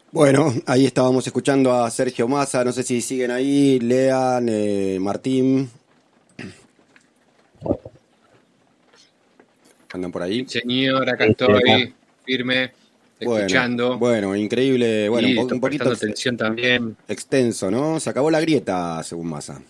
Bueno, ahí estábamos escuchando a Sergio Massa, no sé si siguen ahí, Lean, Martín, andan por ahí. Señor, acá Estoy acá. estoy, firme, Bueno, escuchando bueno, increíble, bueno, y un poquito prestando atención también. extenso, ¿no? Se acabó la grieta, según Massa.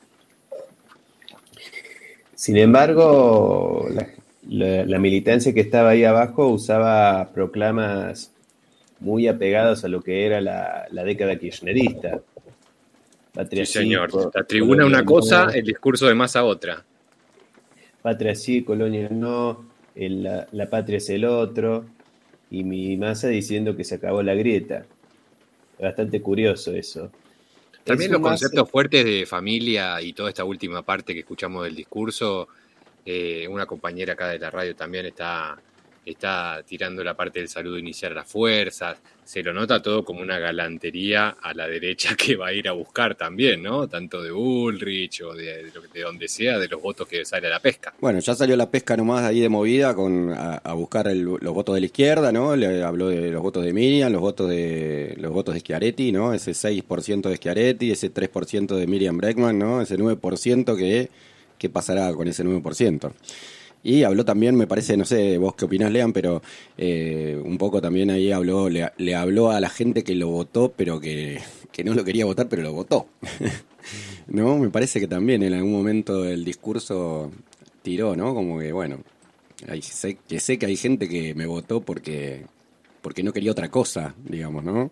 Sin embargo, la militancia que estaba ahí abajo usaba proclamas muy apegadas a lo que era la década kirchnerista. Sí, Patria sí, señor. La tribuna colonia una cosa, no, el discurso de masa otra. patria sí, colonia no, la patria es el otro, y mi masa diciendo que se acabó la grieta. Bastante curioso eso. Es También un los masa. conceptos fuertes de familia y toda esta última parte que escuchamos del discurso. Una compañera acá de la radio también está tirando la parte del saludo inicial a las fuerzas. Se lo nota todo como una galantería a la derecha que va a ir a buscar también, ¿no? Tanto de Bullrich o de donde sea, de los votos que sale a la pesca. Bueno, ya salió la pesca nomás ahí de movida a buscar los votos de la izquierda, ¿no? Le habló de los votos de Miriam, los votos de Schiaretti, ¿no? Ese 6% de Schiaretti, ese 3% de Miriam Bregman, ¿no? Ese 9% que pasará con ese 9%. Y habló también, me parece, no sé vos qué opinás, Lean, pero un poco también ahí le habló a la gente que lo votó, pero que no lo quería votar, pero lo votó. No, me parece que también en algún momento del discurso tiró, ¿no? Como que, bueno, sé que hay gente que me votó porque no quería otra cosa, digamos, ¿no?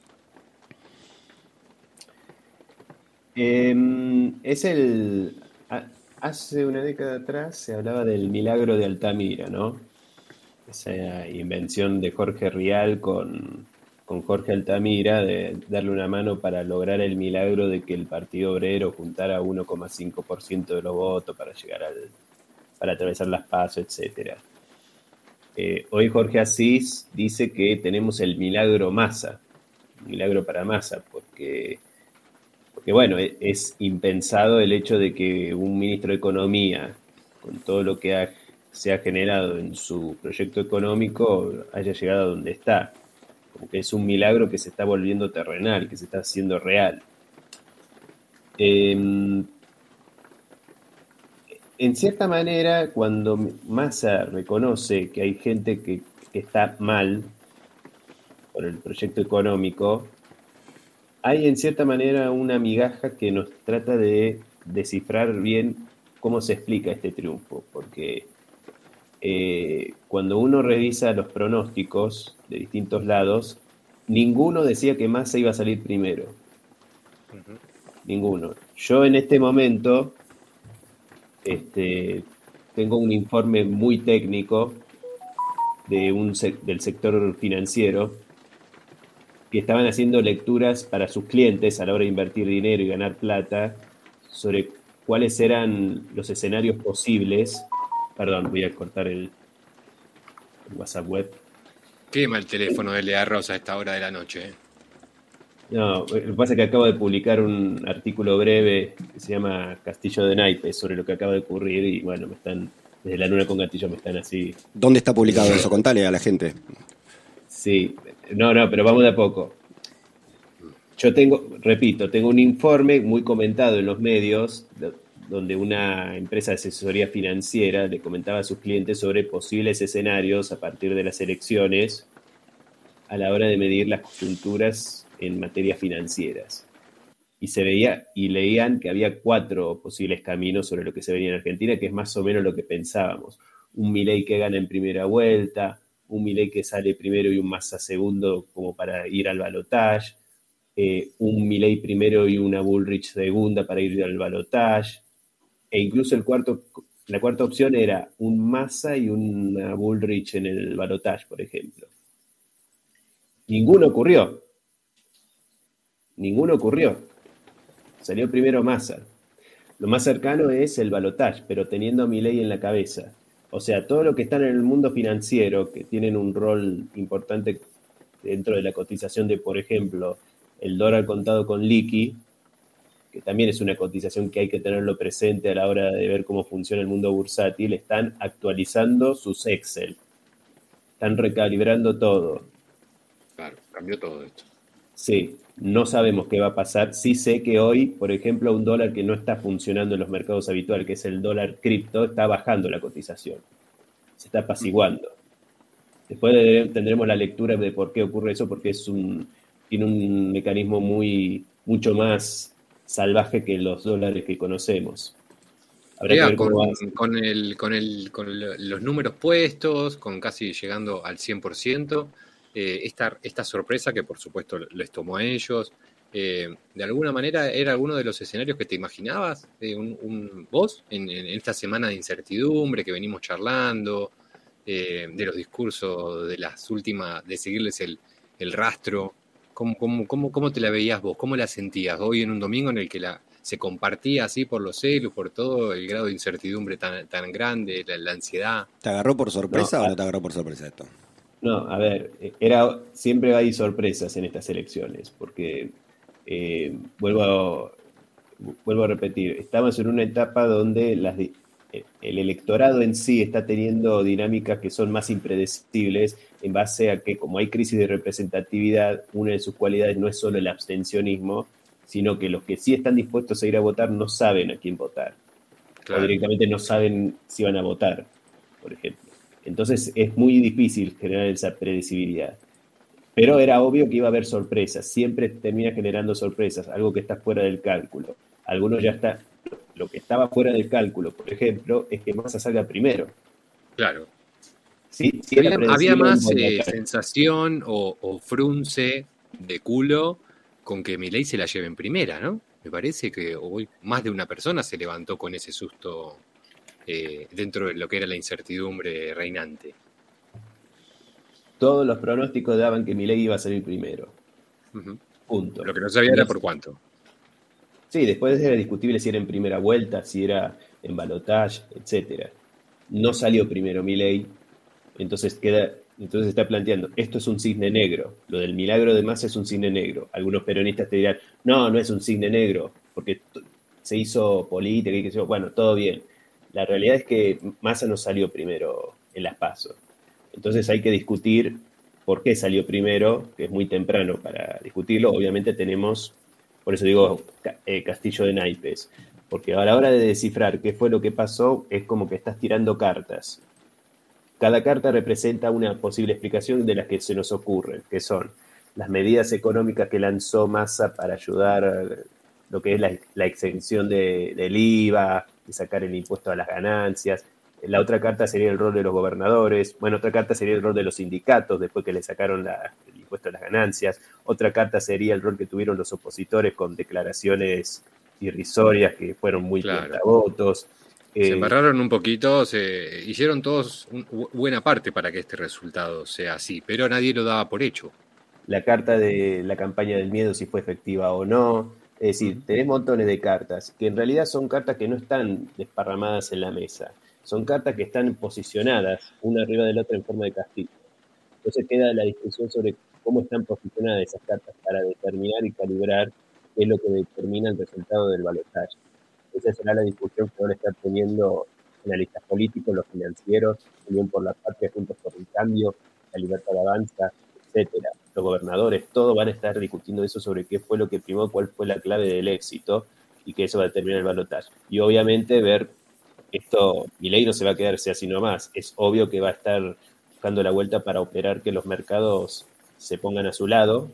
Es hace una década atrás se hablaba del milagro de Altamira, ¿no? Esa invención de Jorge Rial con Jorge Altamira de darle una mano para lograr el milagro de que el Partido Obrero juntara 1,5% de los votos para para atravesar las PASO, etcétera. Hoy Jorge Asís dice que tenemos el milagro Massa, milagro para Massa, porque bueno, es impensado el hecho de que un ministro de Economía, con todo lo que se ha generado en su proyecto económico, haya llegado a donde está. Como que es un milagro que se está volviendo terrenal, que se está haciendo real. Eh, en cierta manera, cuando Massa reconoce que hay gente que está mal por el proyecto económico, hay en cierta manera una migaja que nos trata de descifrar bien cómo se explica este triunfo, porque cuando uno revisa los pronósticos de distintos lados, ninguno decía que Massa iba a salir primero, ninguno. Yo en este momento tengo un informe muy técnico del sector financiero que estaban haciendo lecturas para sus clientes a la hora de invertir dinero y ganar plata sobre cuáles eran los escenarios posibles. Perdón, voy a cortar el WhatsApp web. Quema el teléfono de Lea Rosa a esta hora de la noche, ¿eh? No, lo que pasa es que acabo de publicar un artículo breve que se llama Castillo de Naipes sobre lo que acaba de ocurrir y bueno, desde la luna con gatillo me están así ¿Dónde está publicado poniendo. eso? Contale a la gente. Sí, no, pero vamos de a poco. Yo tengo un informe muy comentado en los medios donde una empresa de asesoría financiera le comentaba a sus clientes sobre posibles escenarios a partir de las elecciones a la hora de medir las coyunturas en materias financieras. Y se veía y leían que había 4 posibles caminos sobre lo que se venía en Argentina, que es más o menos lo que pensábamos. Un Milei que gana en primera vuelta, un Milei que sale primero y un Massa segundo como para ir al balotaje, un Milei primero y una Bullrich segunda para ir al balotaje, e incluso la cuarta opción era un Massa y una Bullrich en el balotaje, por ejemplo. Ninguno ocurrió, ninguno ocurrió. Salió primero Massa. Lo más cercano es el balotaje, pero teniendo a Milei en la cabeza. O sea, todo lo que están en el mundo financiero, que tienen un rol importante dentro de la cotización de, por ejemplo, el dólar contado con liqui, que también es una cotización que hay que tenerlo presente a la hora de ver cómo funciona el mundo bursátil, están actualizando sus Excel, están recalibrando todo. Claro, cambió todo esto. Sí, no sabemos qué va a pasar. Sí sé que hoy, por ejemplo, un dólar que no está funcionando en los mercados habituales, que es el dólar cripto, está bajando la cotización, se está apaciguando. Después tendremos la lectura de por qué ocurre eso, porque tiene un mecanismo mucho más salvaje que los dólares que conocemos. Habrá que ver cómo va. Los números puestos, con casi llegando al 100%, esta sorpresa que por supuesto les tomó a ellos, de alguna manera era alguno de los escenarios que te imaginabas, vos, en esta semana de incertidumbre que venimos charlando, de los discursos de las últimas, de seguirles el rastro. ¿Cómo te la veías vos? ¿Cómo la sentías hoy en un domingo en el que se compartía así por los celos, por todo el grado de incertidumbre tan grande, la ansiedad? ¿Te agarró por sorpresa o no te agarró por sorpresa esto? No, a ver, siempre hay sorpresas en estas elecciones, porque vuelvo a repetir, estamos en una etapa donde el electorado en sí está teniendo dinámicas que son más impredecibles en base a que, como hay crisis de representatividad, una de sus cualidades no es solo el abstencionismo, sino que los que sí están dispuestos a ir a votar no saben a quién votar. Claro. O directamente no saben si van a votar, por ejemplo. Entonces es muy difícil generar esa predecibilidad. Pero era obvio que iba a haber sorpresas. Siempre termina generando sorpresas, algo que está fuera del cálculo. Algunos ya está. Lo que estaba fuera del cálculo, por ejemplo, es que Massa salga primero. Claro. Sí, había más sensación o frunce de culo con que Milei se la lleve en primera, ¿no? Me parece que hoy más de una persona se levantó con ese susto dentro de lo que era la incertidumbre reinante. Todos los pronósticos daban que Milei iba a salir primero. Uh-huh. Punto. Lo que no sabía era por cuánto. Sí, después era discutible si era en primera vuelta, si era en balotaje, etcétera. No salió primero Milei, entonces está planteando, esto es un cisne negro, lo del milagro de Massa es un cisne negro. Algunos peronistas te dirán, no es un cisne negro, porque se hizo política y qué sé yo. Bueno, todo bien. La realidad es que Massa no salió primero en las PASO. Entonces hay que discutir por qué salió primero, que es muy temprano para discutirlo. Obviamente tenemos, por eso digo, castillo de naipes, porque a la hora de descifrar qué fue lo que pasó, es como que estás tirando cartas. Cada carta representa una posible explicación de las que se nos ocurren, que son las medidas económicas que lanzó Massa para ayudar lo que es la exención del IVA, de sacar el impuesto a las ganancias. La otra carta sería el rol de los gobernadores. Bueno, otra carta sería el rol de los sindicatos después que le sacaron el impuesto a las ganancias. Otra carta sería el rol que tuvieron los opositores con declaraciones irrisorias que fueron muy cuentavotos. Se embarraron un poquito, hicieron todos buena parte para que este resultado sea así, pero nadie lo daba por hecho. La carta de la campaña del miedo, si fue efectiva o no. Es decir, tenés montones de cartas, que en realidad son cartas que no están desparramadas en la mesa. Son cartas que están posicionadas una arriba de la otra en forma de castillo. Entonces queda la discusión sobre cómo están posicionadas esas cartas para determinar y calibrar qué es lo que determina el resultado del balotaje. Esa será la discusión que van a estar teniendo analistas políticos, los financieros, Unión por la Patria, Juntos por el Cambio, La Libertad Avanza, etcétera. Los gobernadores, todos van a estar discutiendo eso sobre qué fue lo que primó, cuál fue la clave del éxito y que eso va a determinar el balotaje. Y obviamente ver esto, Milei no se va a quedarse así nomás. Es obvio que va a estar buscando la vuelta para operar que los mercados se pongan a su lado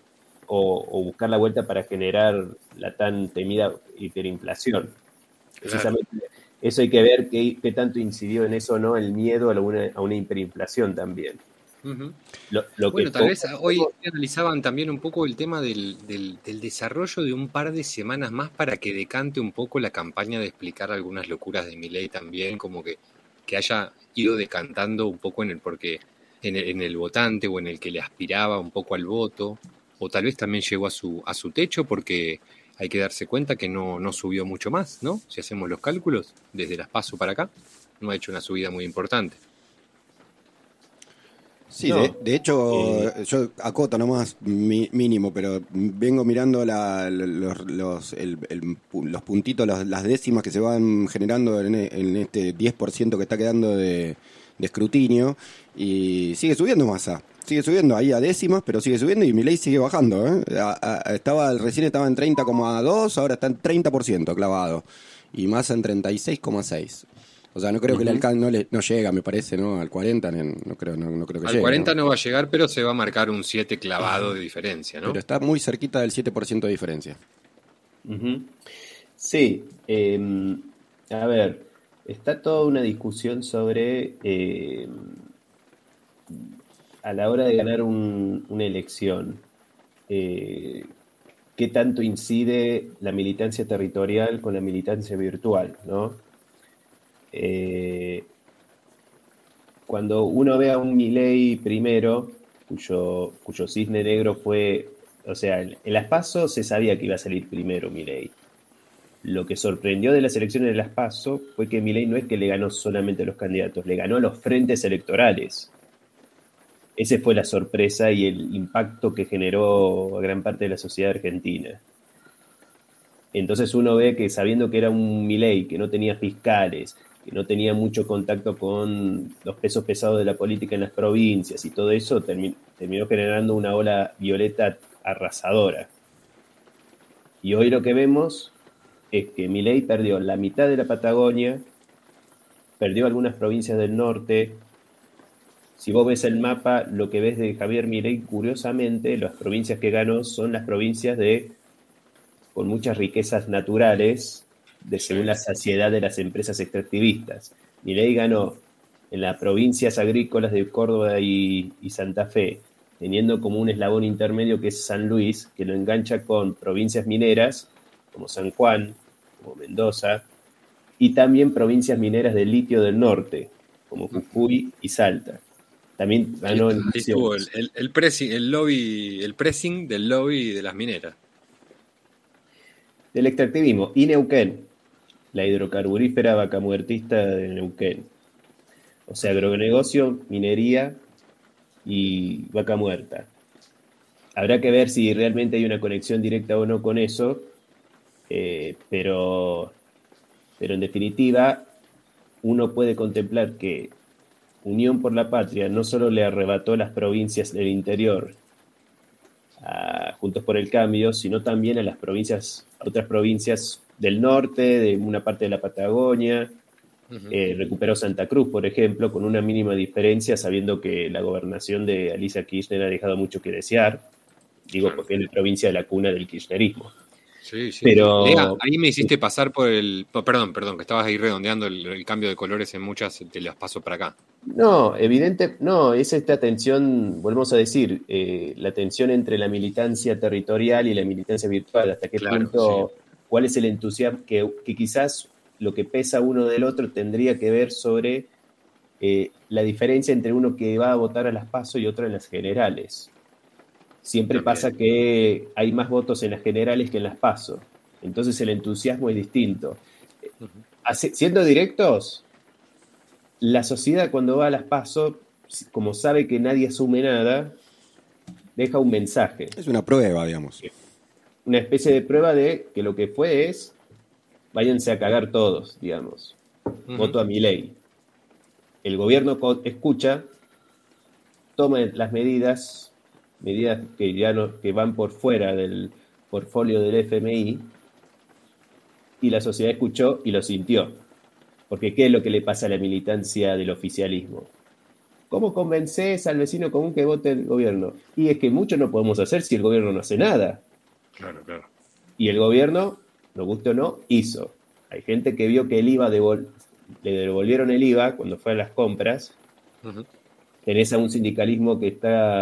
o buscar la vuelta para generar la tan temida hiperinflación. Precisamente eso hay que ver qué tanto incidió en eso o no el miedo a una hiperinflación también. Uh-huh. Tal vez hoy analizaban también un poco el tema del desarrollo de un par de semanas más para que decante un poco la campaña de explicar algunas locuras de Milei también, como que haya ido decantando un poco porque en el votante o en el que le aspiraba un poco al voto, o tal vez también llegó a su techo, porque hay que darse cuenta que no subió mucho más, ¿no? Si hacemos los cálculos, desde las PASO para acá, no ha hecho una subida muy importante. Sí, no, de hecho, yo acoto nomás mínimo, pero vengo mirando los puntitos, las décimas que se van generando en este 10% que está quedando de escrutinio, y sigue subiendo Massa. Sigue subiendo ahí a décimas, pero sigue subiendo y Milei sigue bajando, ¿eh? Recién estaba en 30,2, ahora está en 30% clavado. Y Massa en 36,6. O sea, no creo que le alcance, no llega, me parece, ¿no? Al 40, no creo que llegue. Al 40 ¿no? Va a llegar, pero se va a marcar un 7 clavado de diferencia, ¿no? Pero está muy cerquita del 7% de diferencia. Sí. A ver, está toda una discusión sobre a la hora de ganar una elección, qué tanto incide la militancia territorial con la militancia virtual, ¿no? Cuando uno ve a un Milei primero, cuyo cisne negro fue, o sea, en las PASO se sabía que iba a salir primero Milei. Lo que sorprendió de las elecciones de las PASO fue que Milei no es que le ganó solamente a los candidatos, le ganó a los frentes electorales. Esa fue la sorpresa y el impacto que generó a gran parte de la sociedad argentina. Entonces uno ve que sabiendo que era un Milei, que no tenía fiscales, que no tenía mucho contacto con los pesos pesados de la política en las provincias y todo eso, terminó generando una ola violeta arrasadora. Y hoy lo que vemos es que Milei perdió la mitad de la Patagonia, perdió algunas provincias del norte. Si vos ves el mapa, lo que ves de Javier Milei, curiosamente, las provincias que ganó son las provincias con muchas riquezas naturales, según la saciedad de las empresas extractivistas. Milei ganó en las provincias agrícolas de Córdoba y Santa Fe, teniendo como un eslabón intermedio que es San Luis, que lo engancha con provincias mineras, como San Juan, como Mendoza, y también provincias mineras de litio del norte, como Jujuy y Salta. También ganó en ahí tuvo el pressing del lobby de las mineras. Del extractivismo. Y Neuquén, la hidrocarburífera vaca muertista de Neuquén. O sea, agronegocio, minería y vaca muerta. Habrá que ver si realmente hay una conexión directa o no con eso, pero en definitiva uno puede contemplar que Unión por la Patria no solo le arrebató las provincias del interior a Juntos por el Cambio, sino también a otras provincias del norte, de una parte de la Patagonia. Recuperó Santa Cruz, por ejemplo, con una mínima diferencia, sabiendo que la gobernación de Alicia Kirchner ha dejado mucho que desear. Digo, porque es la provincia de la cuna del kirchnerismo. Sí, sí. Pero Lea, ahí me hiciste pasar por perdón, que estabas ahí redondeando el cambio de colores en muchas de las paso para acá. No, es esta tensión, volvemos a decir, la tensión entre la militancia territorial y la militancia virtual, hasta qué punto, sí. ¿Cuál es el entusiasmo que quizás lo que pesa uno del otro tendría que ver sobre la diferencia entre uno que va a votar a las PASO y otro en las generales? Siempre también pasa que hay más votos en las generales que en las PASO, entonces el entusiasmo es distinto. Siendo directos, la sociedad cuando va a las PASO, como sabe que nadie asume nada, deja un mensaje. Es una prueba, digamos. Una especie de prueba de que lo que fue es, váyanse a cagar todos, digamos. Voto a Milei. El gobierno escucha, toma las medidas que van por fuera del portfolio del FMI, y la sociedad escuchó y lo sintió. Porque ¿qué es lo que le pasa a la militancia del oficialismo? ¿Cómo convences al vecino común que vote el gobierno? Y es que mucho no podemos hacer si el gobierno no hace nada. Claro. Y el gobierno, lo guste o no, hizo. Hay gente que vio que el IVA le devolvieron el IVA cuando fue a las compras. Tenés a un sindicalismo que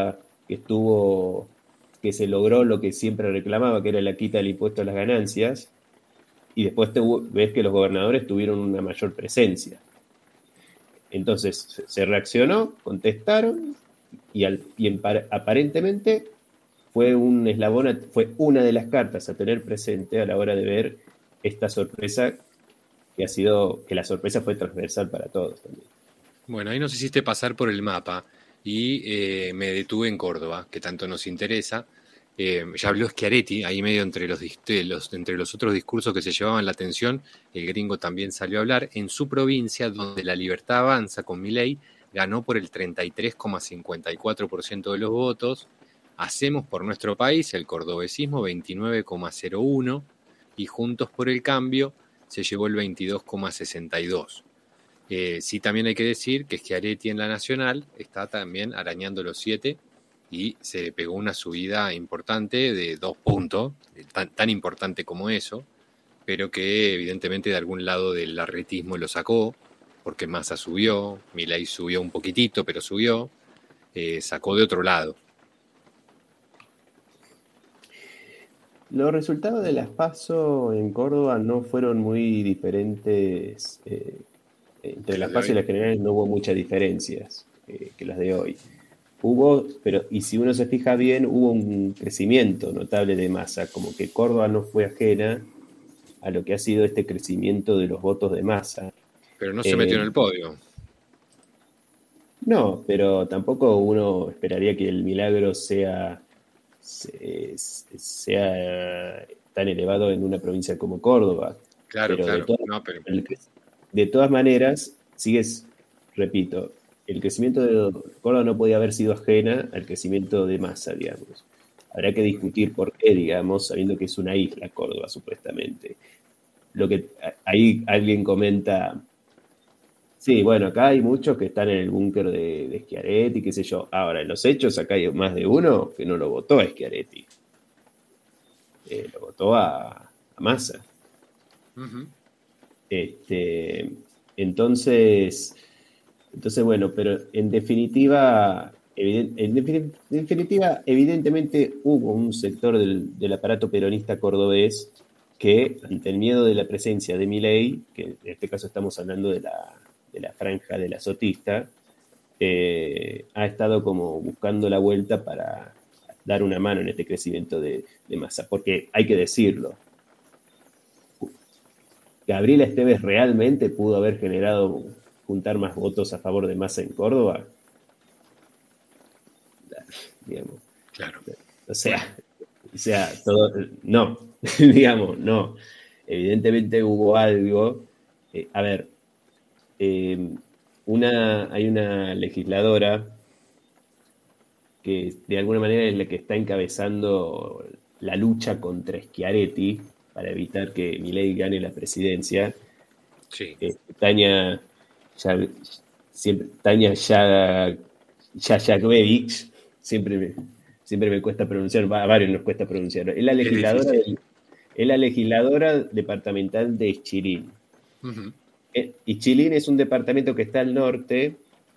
se logró lo que siempre reclamaba, que era la quita del impuesto a las ganancias. Y después ves que los gobernadores tuvieron una mayor presencia. Entonces se reaccionó, contestaron y aparentemente fue un eslabón, fue una de las cartas a tener presente a la hora de ver esta sorpresa que la sorpresa fue transversal para todos también. Bueno, ahí nos hiciste pasar por el mapa y me detuve en Córdoba, que tanto nos interesa. Ya habló Schiaretti, ahí medio entre los otros discursos que se llevaban la atención, el gringo también salió a hablar. En su provincia, donde La Libertad Avanza con Milei ganó por el 33,54% de los votos. Hacemos por nuestro país, el cordobesismo, 29,01%, y Juntos por el Cambio se llevó el 22,62%. Sí, también hay que decir que Schiaretti en la Nacional está también arañando los 7 y se pegó una subida importante de 2 puntos, tan importante como eso, pero que evidentemente de algún lado del larretismo lo sacó, porque Massa subió, Milei subió un poquitito, pero subió, sacó de otro lado. Los resultados de las PASO en Córdoba no fueron muy diferentes. Entre las PASO y las generales no hubo muchas diferencias que las de hoy. Pero si uno se fija bien, hubo un crecimiento notable de Massa, como que Córdoba no fue ajena a lo que ha sido este crecimiento de los votos de Massa. Pero no se metió en el podio. No, pero tampoco uno esperaría que el milagro sea tan elevado en una provincia como Córdoba. Claro, pero claro. De todas maneras, repito, el crecimiento de Córdoba no podía haber sido ajena al crecimiento de Massa, digamos. Habrá que discutir por qué, digamos, sabiendo que es una isla Córdoba, supuestamente. Lo que ahí alguien comenta, sí, bueno, acá hay muchos que están en el búnker de Schiaretti, qué sé yo. Ahora, en los hechos, acá hay más de uno que no lo votó a Schiaretti. Lo votó a Massa. Uh-huh. Entonces, bueno, pero en definitiva, evidentemente hubo un sector del aparato peronista cordobés que, ante el miedo de la presencia de Milei, que en este caso estamos hablando de la franja de la sotista, ha estado como buscando la vuelta para dar una mano en este crecimiento de Massa, porque hay que decirlo, ¿Gabriela Esteves realmente pudo haber generado juntar más votos a favor de Massa en Córdoba? Digamos. Claro. O sea, todo, no, digamos, no. Evidentemente hubo algo. Hay una legisladora que de alguna manera es la que está encabezando la lucha contra Schiaretti para evitar que Milei gane la presidencia. Sí. Tania Jajakovic, siempre me cuesta pronunciar, a varios nos cuesta pronunciar. Es la legisladora departamental de Ischilín. Uh-huh. Ischilín es un departamento que está al norte,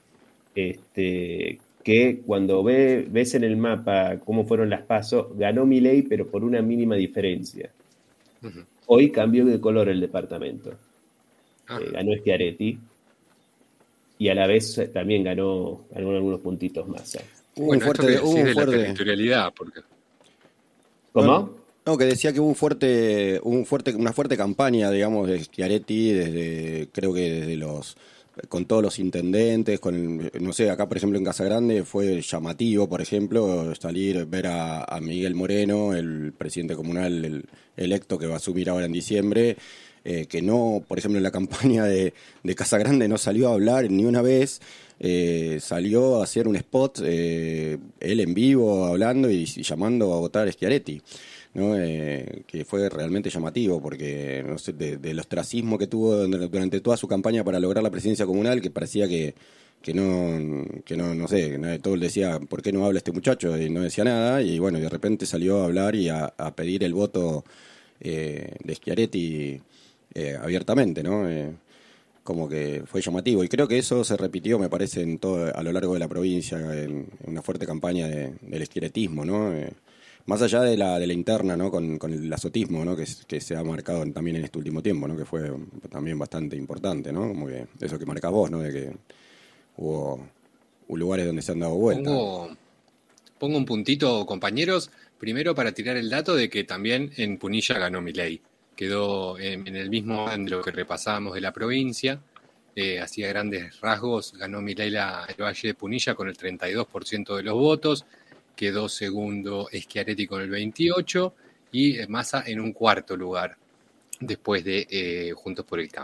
que cuando ves en el mapa cómo fueron las PASO, ganó Milei, pero por una mínima diferencia. Uh-huh. Hoy cambió de color el departamento. Ganó Schiaretti y a la vez también ganó algunos puntitos más. Bueno, esto que decís de la territorialidad, porque... ¿Cómo? No, que decía que hubo una fuerte campaña, digamos, de Schiaretti creo que con todos los intendentes, no sé, acá por ejemplo en Casagrande fue llamativo, por ejemplo, ver a Miguel Moreno, el presidente comunal el electo que va a asumir ahora en diciembre, que no, por ejemplo en la campaña de Casagrande no salió a hablar ni una vez, salió a hacer un spot, él en vivo hablando y llamando a votar a Schiaretti, ¿no? Que fue realmente llamativo porque no sé, del ostracismo que tuvo durante toda su campaña para lograr la presidencia comunal, que parecía que no sé, todo el decía, ¿por qué no habla este muchacho? Y no decía nada, y bueno, de repente salió a hablar y a pedir el voto de Schiaretti abiertamente, ¿no? Como que fue llamativo, y creo que eso se repitió, me parece, a lo largo de la provincia, en una fuerte campaña del schiarettismo, ¿no? Más allá de la interna, ¿no? Con el azotismo, ¿no? Que se ha marcado también en este último tiempo, ¿no? Que fue también bastante importante, ¿no? Como que eso que marcas vos, ¿no? De que hubo lugares donde se han dado vuelta. Pongo un puntito, compañeros, primero para tirar el dato de que también en Punilla ganó Milei. Quedó en el mismo orden de lo que repasábamos de la provincia. Hacía grandes rasgos, ganó Milei el Valle de Punilla con el 32% de los votos. Quedó segundo Schiaretti con el 28% y Massa en un cuarto lugar después de Juntos por el Cambio.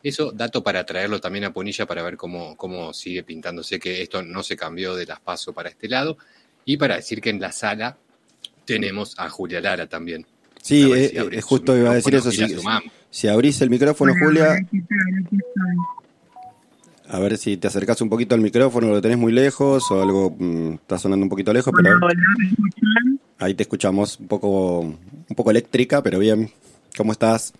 Eso, dato para traerlo también a Punilla para ver cómo sigue pintándose, que esto no se cambió de las PASO para este lado. Y para decir que en la sala tenemos a Julia Lara también. Sí, A ver si abrís justo su iba a decir eso. micrófono y la sumamos. Si abrís el micrófono, Julia, ¿Qué tal? Aquí estoy. a ver si te acercás un poquito al micrófono, lo tenés muy lejos o algo está sonando un poquito lejos, pero Hola, ¿me escuchan? ahí te escuchamos un poco eléctrica, pero bien. ¿Cómo estás?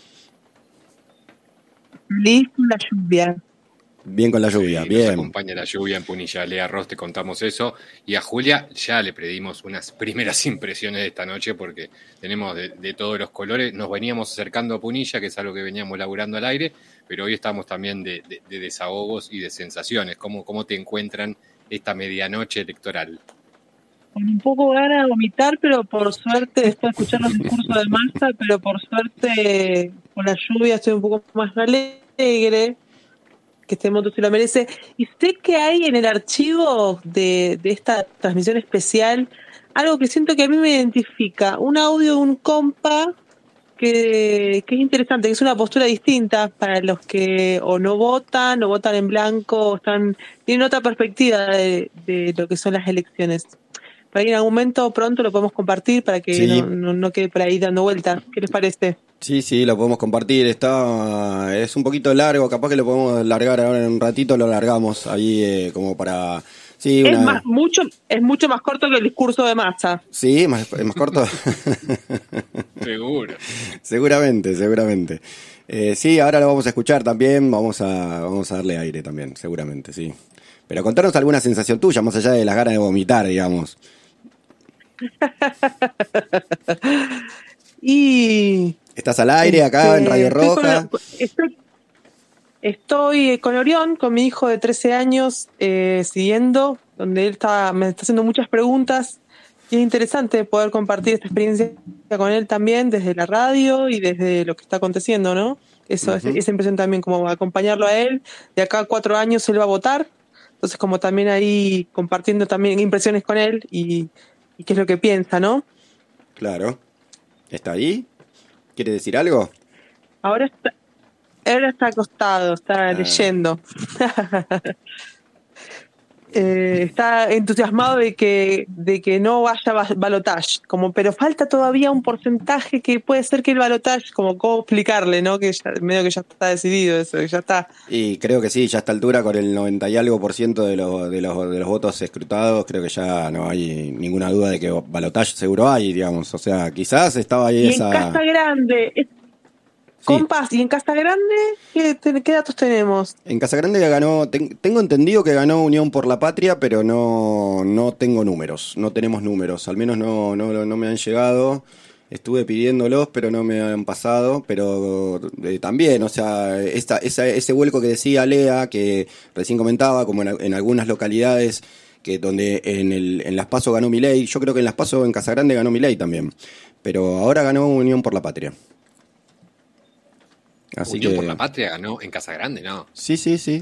Feliz con la lluvia. Bien con la lluvia, Sí, nos bien. acompaña la lluvia en Punilla. Lea Ross, te contamos eso. Y a Julia ya le pedimos unas primeras impresiones de esta noche porque tenemos de todos los colores. Nos veníamos acercando a Punilla, que es algo que veníamos laburando al aire, pero hoy estamos también de desahogos y de sensaciones. ¿Cómo te encuentran esta medianoche electoral? Con un poco ganas de vomitar, pero por suerte, después de escuchar los discursos de Massa, pero por suerte con la lluvia estoy un poco más alegre, que este moto se lo merece. Y sé que hay en el archivo de esta transmisión especial algo que siento que a mí me identifica, un audio de un compa que es interesante, que es una postura distinta para los que o no votan en blanco, o tienen otra perspectiva de lo que son las elecciones. Para que en algún momento pronto lo podemos compartir para que Sí. no quede por ahí dando vueltas. ¿Qué les parece? Sí, lo podemos compartir. Es un poquito largo, capaz que lo podemos largar ahora en un ratito, lo largamos ahí como para... Sí, Es mucho más corto que el discurso de Massa. Sí, es más corto. Seguro. Seguramente. Sí, ahora lo vamos a escuchar también, vamos a darle aire también, seguramente, sí. Pero contanos alguna sensación tuya, más allá de las ganas de vomitar, digamos. Y ¿Estás al aire acá en Radio Roja? Estoy con Orión, con mi hijo de 13 años, siguiendo, donde él me está haciendo muchas preguntas. Y es interesante poder compartir esta experiencia con él también, desde la radio y desde lo que está aconteciendo, ¿no? Eso, esa impresión también, como acompañarlo a él. De acá a 4 años él va a votar. Entonces, como también ahí compartiendo también impresiones con él y qué es lo que piensa, ¿no? Claro. ¿Está ahí? ¿Quiere decir algo? Ahora está acostado, está leyendo. Está entusiasmado de que no vaya balotage, pero falta todavía un porcentaje que puede ser que el balotage, como cómo explicarle, ¿no? Que medio que ya está decidido eso, que ya está. Y creo que sí, ya a esta altura con el 90 y algo % de los votos escrutados, creo que ya no hay ninguna duda de que balotage seguro hay, digamos. O sea, quizás estaba ahí Y esa... en Casa Grande, compas, ¿y en Casa Grande qué datos tenemos? En Casagrande ganó, tengo entendido que ganó Unión por la Patria, pero no tengo números, no tenemos números, al menos no me han llegado. Estuve pidiéndolos, pero no me han pasado, pero también, o sea, ese vuelco que decía Lea, que recién comentaba, como en algunas localidades que donde en Las Paso ganó Milei, yo creo que en Las Paso en Casagrande ganó Milei también, pero ahora ganó Unión por la Patria. Así Unión que... por la Patria ganó en Casa Grande, ¿no? Sí.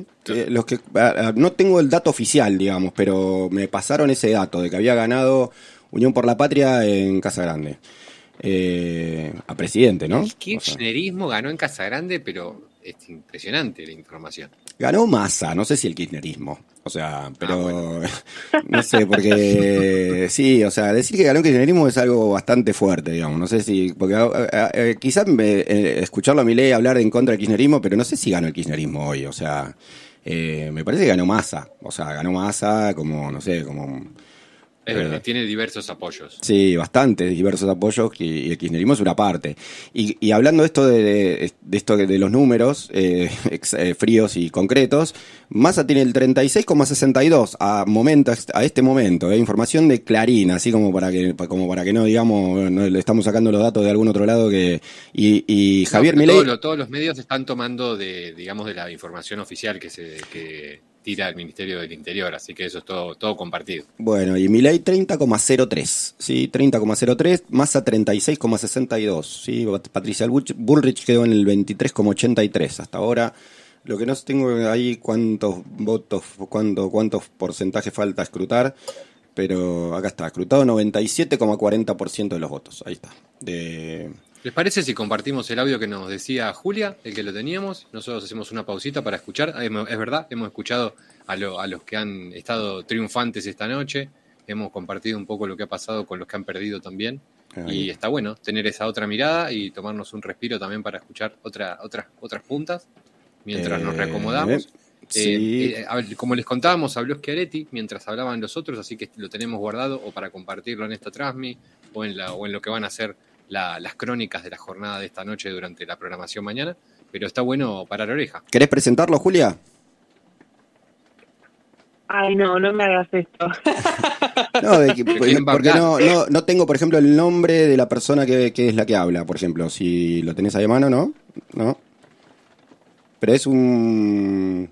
No tengo el dato oficial, digamos, pero me pasaron ese dato de que había ganado Unión por la Patria en Casa Grande. A presidente, ¿no? El kirchnerismo ganó en Casa Grande, pero es impresionante la información. Ganó Massa, no sé si el kirchnerismo. O sea, pero no sé, porque sí, o sea, decir que ganó el kirchnerismo es algo bastante fuerte, digamos. No sé si, porque quizás escucharlo a Milei hablar en contra del kirchnerismo, pero no sé si ganó el kirchnerismo hoy. O sea, me parece que ganó Massa. O sea, ganó Massa como, no sé, como... Es verdad, tiene diversos apoyos. Sí, bastante diversos apoyos y el kirchnerismo es una parte. Y hablando de esto de los números fríos y concretos, Massa tiene el 36,62 a este momento. Información de Clarín, así como para que no digamos, no le estamos sacando los datos de algún otro lado y Javier Milei. Todos los medios están tomando de la información oficial que tira el Ministerio del Interior, así que eso es todo compartido. Bueno, y Milei 30,03, sí, 30,03, Massa 36,62, sí, Patricia Bullrich quedó en el 23,83 hasta ahora. Lo que no tengo ahí cuántos votos, cuántos porcentajes falta escrutar, pero acá está, escrutado 97,40% de los votos, ahí está. ¿Les parece si compartimos el audio que nos decía Julia, el que lo teníamos? Nosotros hacemos una pausita para escuchar. Es verdad, hemos escuchado a los que han estado triunfantes esta noche. Hemos compartido un poco lo que ha pasado con los que han perdido también. Y está bueno tener esa otra mirada y tomarnos un respiro también para escuchar otras puntas mientras nos reacomodamos. Sí. Como les contábamos, habló Schiaretti mientras hablaban los otros, así que lo tenemos guardado o para compartirlo en esta transmi o en lo que van a ser las crónicas de la jornada de esta noche durante la programación mañana, pero está bueno parar oreja. ¿Querés presentarlo, Julia? Ay, no me hagas esto. No, porque no tengo, por ejemplo, el nombre de la persona que es la que habla, por ejemplo. Si lo tenés ahí a mano, ¿no? No. Pero es un...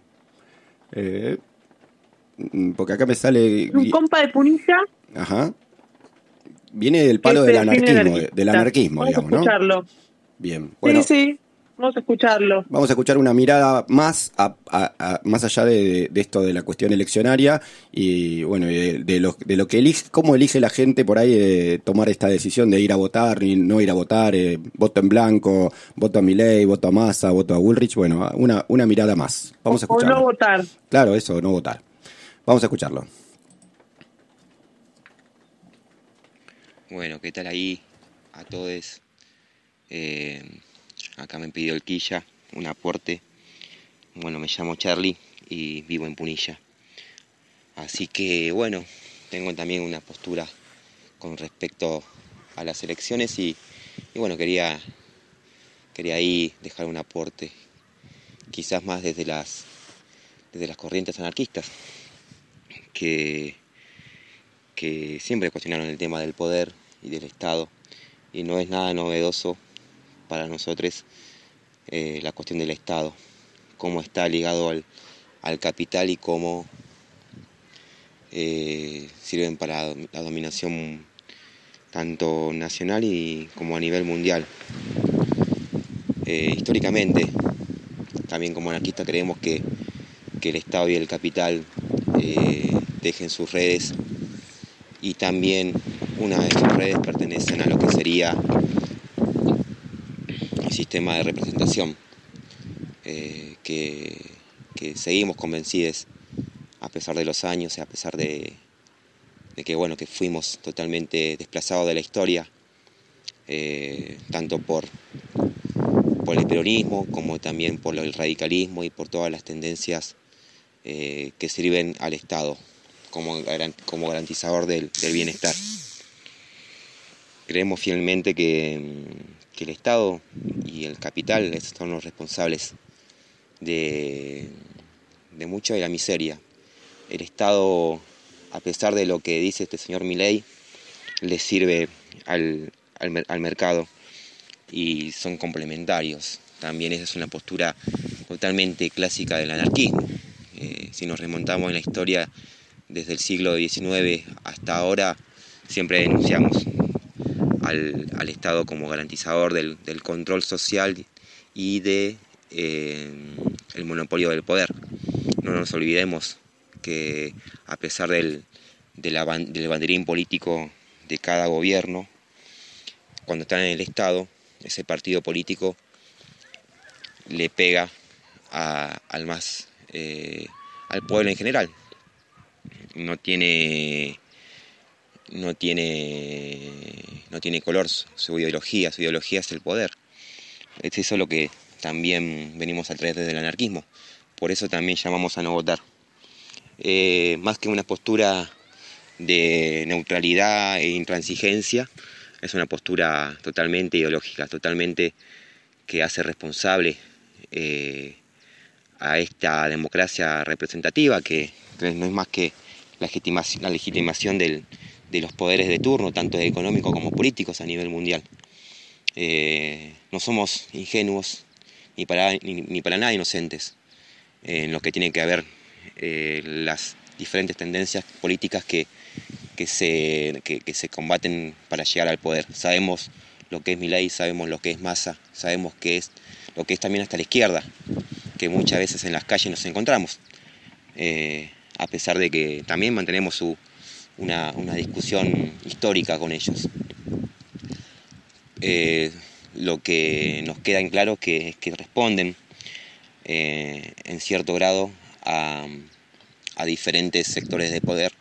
porque acá me sale... Un compa de Punilla. Ajá. Viene del palo del anarquismo, digamos, ¿no? Vamos a escucharlo. Bien. Bueno, sí. Vamos a escucharlo. Vamos a escuchar una mirada más más allá de esto de la cuestión eleccionaria y bueno, de lo que elige, cómo elige la gente por ahí tomar esta decisión de ir a votar ni no ir a votar, voto en blanco, voto a Milei, voto a Massa, voto a Bullrich, bueno, una mirada más. Vamos a escucharlo. O no votar. Claro, eso, no votar. Vamos a escucharlo. Bueno, ¿qué tal ahí a todos? Acá me pidió el Quilla un aporte. Bueno, me llamo Charlie y vivo en Punilla. Así que, bueno, tengo también una postura con respecto a las elecciones y bueno, quería ahí dejar un aporte, quizás más desde las corrientes anarquistas, que siempre cuestionaron el tema del poder y del Estado, y no es nada novedoso para nosotros la cuestión del Estado, cómo está ligado al capital y cómo sirven para la dominación tanto nacional como a nivel mundial. Históricamente, también como anarquistas creemos que el Estado y el capital dejen sus redes, y también una de sus redes pertenecen a lo que sería el sistema de representación, que seguimos convencidos a pesar de los años y a pesar de que bueno, que fuimos totalmente desplazados de la historia, tanto por el peronismo como también por el radicalismo y por todas las tendencias que sirven al Estado como garantizador del bienestar. Creemos fielmente que el Estado y el capital son los responsables de mucha de la miseria. El Estado, a pesar de lo que dice este señor Milei, le sirve al mercado y son complementarios. También esa es una postura totalmente clásica del anarquismo. Si nos remontamos en la historia desde el siglo XIX hasta ahora, siempre denunciamos al Estado como garantizador del control social y de el monopolio del poder. No nos olvidemos que a pesar del banderín político de cada gobierno, cuando están en el Estado, ese partido político le pega al pueblo en general. No tiene color su ideología es el poder. Es eso lo que también venimos a traer desde el anarquismo. Por eso también llamamos a no votar. Más que una postura de neutralidad e intransigencia, es una postura totalmente ideológica, totalmente que hace responsable a esta democracia representativa, que no es más que la legitimación de los poderes de turno, tanto económicos como políticos a nivel mundial. No somos ingenuos ni para nada inocentes en lo que tiene que ver las diferentes tendencias políticas que se combaten para llegar al poder. Sabemos lo que es Milei, sabemos lo que es Massa, sabemos lo que es también hasta la izquierda, que muchas veces en las calles nos encontramos, a pesar de que también mantenemos una discusión histórica con ellos. lo que nos queda en claro es que responden en cierto grado a diferentes sectores de poder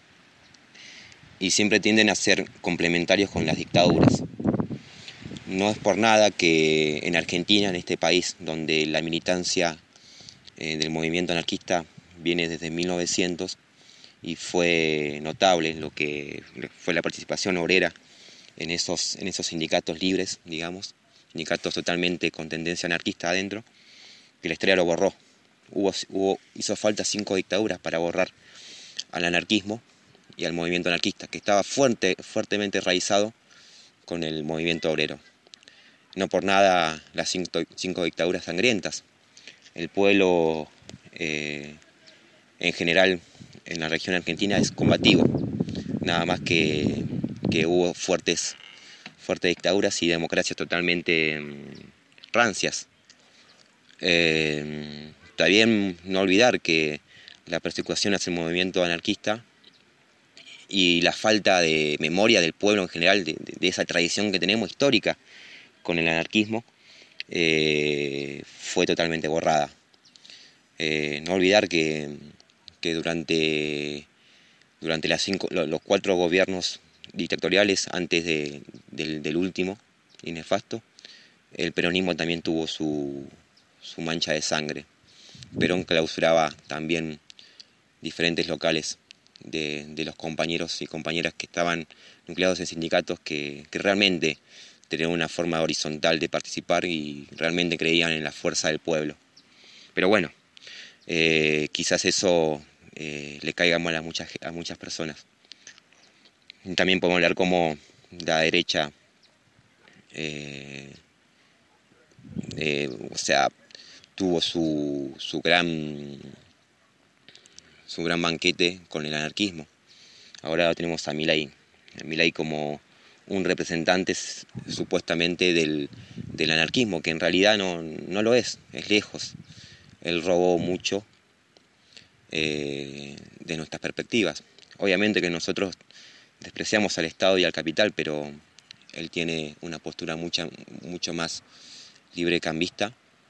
y siempre tienden a ser complementarios con las dictaduras. No es por nada que en Argentina, en este país donde la militancia del movimiento anarquista viene desde 1900 y fue notable lo que fue la participación obrera en esos sindicatos libres, digamos, sindicatos totalmente con tendencia anarquista adentro, que la historia lo borró. Hizo falta 5 dictaduras para borrar al anarquismo y al movimiento anarquista, que estaba fuertemente enraizado con el movimiento obrero. No por nada las 5 dictaduras sangrientas. El pueblo en general en la región argentina es combativo, nada más que hubo fuertes dictaduras y democracias totalmente rancias. También no olvidar que la persecución hacia el movimiento anarquista y la falta de memoria del pueblo en general, de esa tradición que tenemos histórica con el anarquismo, fue totalmente borrada. No olvidar que durante los 4 gobiernos dictatoriales antes del último y nefasto, el peronismo también tuvo su mancha de sangre. Perón clausuraba también diferentes locales de los compañeros y compañeras que estaban nucleados en sindicatos que realmente tenían una forma horizontal de participar y realmente creían en la fuerza del pueblo. Pero bueno, quizás eso le caiga mal a muchas personas. También podemos hablar cómo la derecha tuvo su gran banquete con el anarquismo. Ahora tenemos a Milei como un representante supuestamente del anarquismo, que en realidad no lo es lejos. Él robó mucho de nuestras perspectivas. Obviamente que nosotros despreciamos al Estado y al capital, pero él tiene una postura mucho más librecambista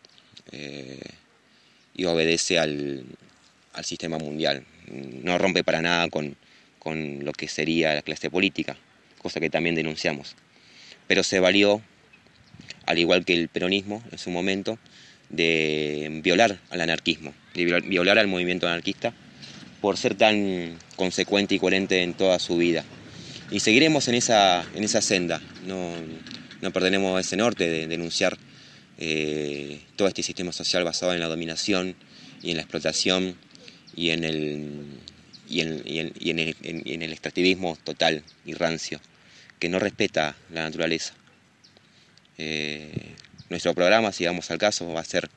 y obedece al sistema mundial. No rompe para nada con lo que sería la clase política, cosa que también denunciamos. Pero se valió, al igual que el peronismo en su momento, de violar al anarquismo, de violar al movimiento anarquista por ser tan consecuente y coherente en toda su vida. Y seguiremos en esa senda, no perderemos ese norte de denunciar todo este sistema social basado en la dominación y en la explotación y en el extractivismo total y rancio, que no respeta la naturaleza. Nuestro programa, si vamos al caso, va a ser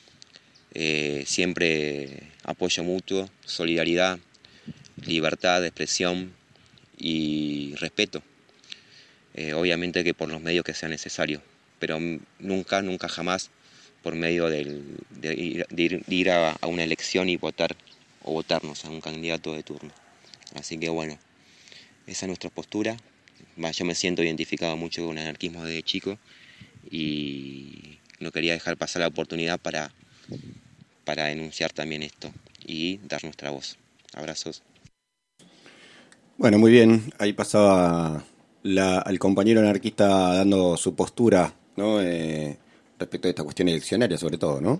siempre apoyo mutuo, solidaridad, libertad de expresión y respeto. Obviamente que por los medios que sean necesarios, pero nunca jamás por medio de ir a una elección y votar o votarnos a un candidato de turno. Así que bueno, esa es nuestra postura. Yo me siento identificado mucho con el anarquismo desde chico y no quería dejar pasar la oportunidad para denunciar también esto y dar nuestra voz. Abrazos. Bueno, muy bien. Ahí pasaba al compañero anarquista dando su postura, ¿no? Respecto a esta cuestión eleccionaria, sobre todo, ¿no?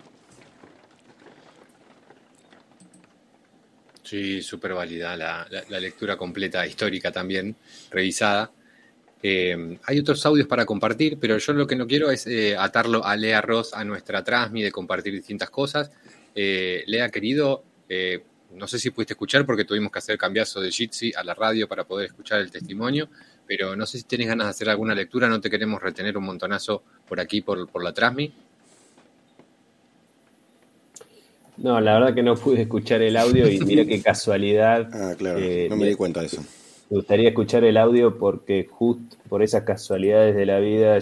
Sí, súper válida la lectura completa, histórica también, revisada. Hay otros audios para compartir, pero yo lo que no quiero es atarlo a Lea Ross a nuestra transmi de compartir distintas cosas. Lea, querido, no sé si pudiste escuchar porque tuvimos que hacer cambiazo de Jitsi a la radio para poder escuchar el testimonio, pero no sé si tenés ganas de hacer alguna lectura, no te queremos retener un montonazo por aquí, por la transmi. No, la verdad que no pude escuchar el audio y mira qué casualidad. Ah, claro, no me di cuenta de eso. Me gustaría escuchar el audio porque justo por esas casualidades de la vida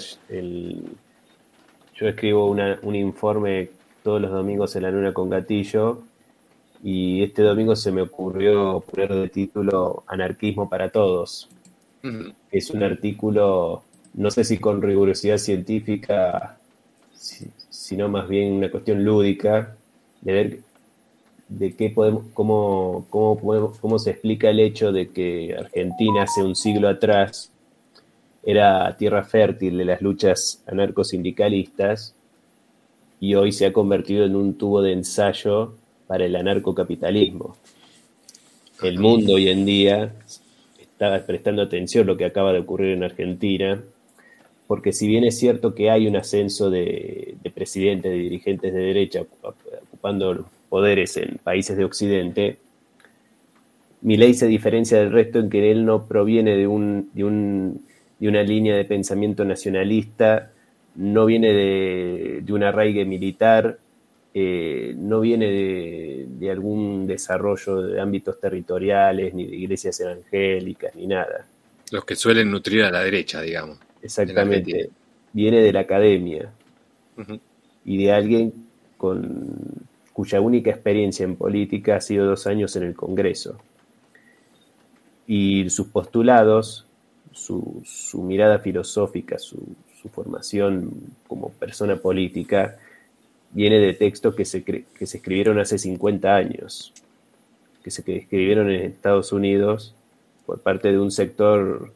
yo escribo un informe todos los domingos en La Luna con Gatillo y este domingo se me ocurrió poner de título Anarquismo para Todos. Uh-huh. Es un artículo no sé si con rigurosidad científica, sino más bien una cuestión lúdica, de ver de qué podemos, cómo se explica el hecho de que Argentina hace un siglo atrás era tierra fértil de las luchas anarcosindicalistas y hoy se ha convertido en un tubo de ensayo para el anarcocapitalismo. El mundo hoy en día está prestando atención a lo que acaba de ocurrir en Argentina, porque si bien es cierto que hay un ascenso de presidentes, de dirigentes de derecha ocupando los poderes en países de Occidente, Milei se diferencia del resto en que él no proviene de una línea de pensamiento nacionalista, no viene de un arraigue militar, no viene de algún desarrollo de ámbitos territoriales, ni de iglesias evangélicas, ni nada. Los que suelen nutrir a la derecha, digamos. Exactamente. Viene de la academia Uh-huh. y de alguien cuya única experiencia en política ha sido 2 años en el Congreso. Y sus postulados, su mirada filosófica, su formación como persona política, viene de textos que se escribieron hace 50 años, que se escribieron en Estados Unidos por parte de un sector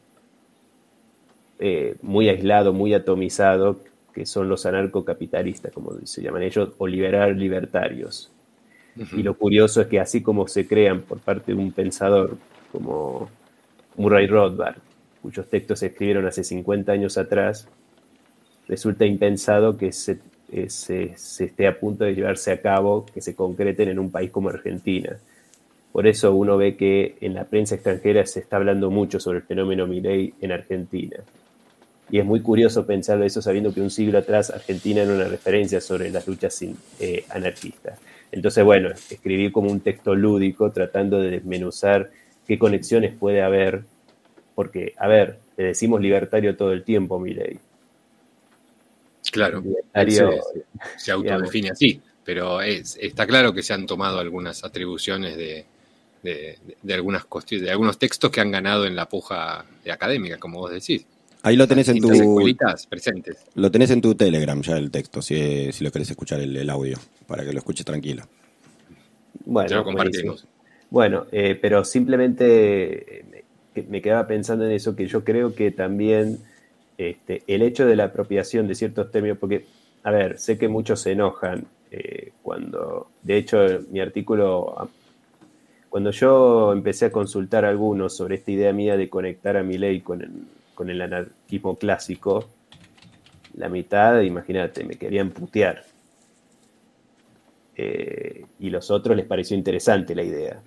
muy aislado, muy atomizado, que son los anarcocapitalistas, como se llaman ellos, o libertarios. Uh-huh. Y lo curioso es que así como se crean por parte de un pensador como Murray Rothbard, cuyos textos se escribieron hace 50 años atrás, resulta impensado que se esté a punto de llevarse a cabo, que se concreten en un país como Argentina. Por eso uno ve que en la prensa extranjera se está hablando mucho sobre el fenómeno Milei en Argentina. Y es muy curioso pensar eso sabiendo que un siglo atrás Argentina era una referencia sobre las luchas anarquistas. Entonces, bueno, escribí como un texto lúdico tratando de desmenuzar qué conexiones puede haber, porque, a ver, le decimos libertario todo el tiempo, Milei. Claro, se autodefine así, pero está claro que se han tomado algunas atribuciones de algunas cuestiones, de algunos textos que han ganado en la puja académica, como vos decís. Ahí lo tenés en tu escuelitas presentes. Lo tenés en tu Telegram ya el texto, si lo querés escuchar el audio, para que lo escuches tranquilo. Bueno, ya lo compartimos. Bueno, pero simplemente me quedaba pensando en eso, que yo creo que también el hecho de la apropiación de ciertos términos, porque, a ver, sé que muchos se enojan cuando, de hecho, mi artículo, cuando yo empecé a consultar a algunos sobre esta idea mía de conectar a Milei con el anarquismo clásico, la mitad, imagínate, me querían putear. Y los otros les pareció interesante la idea.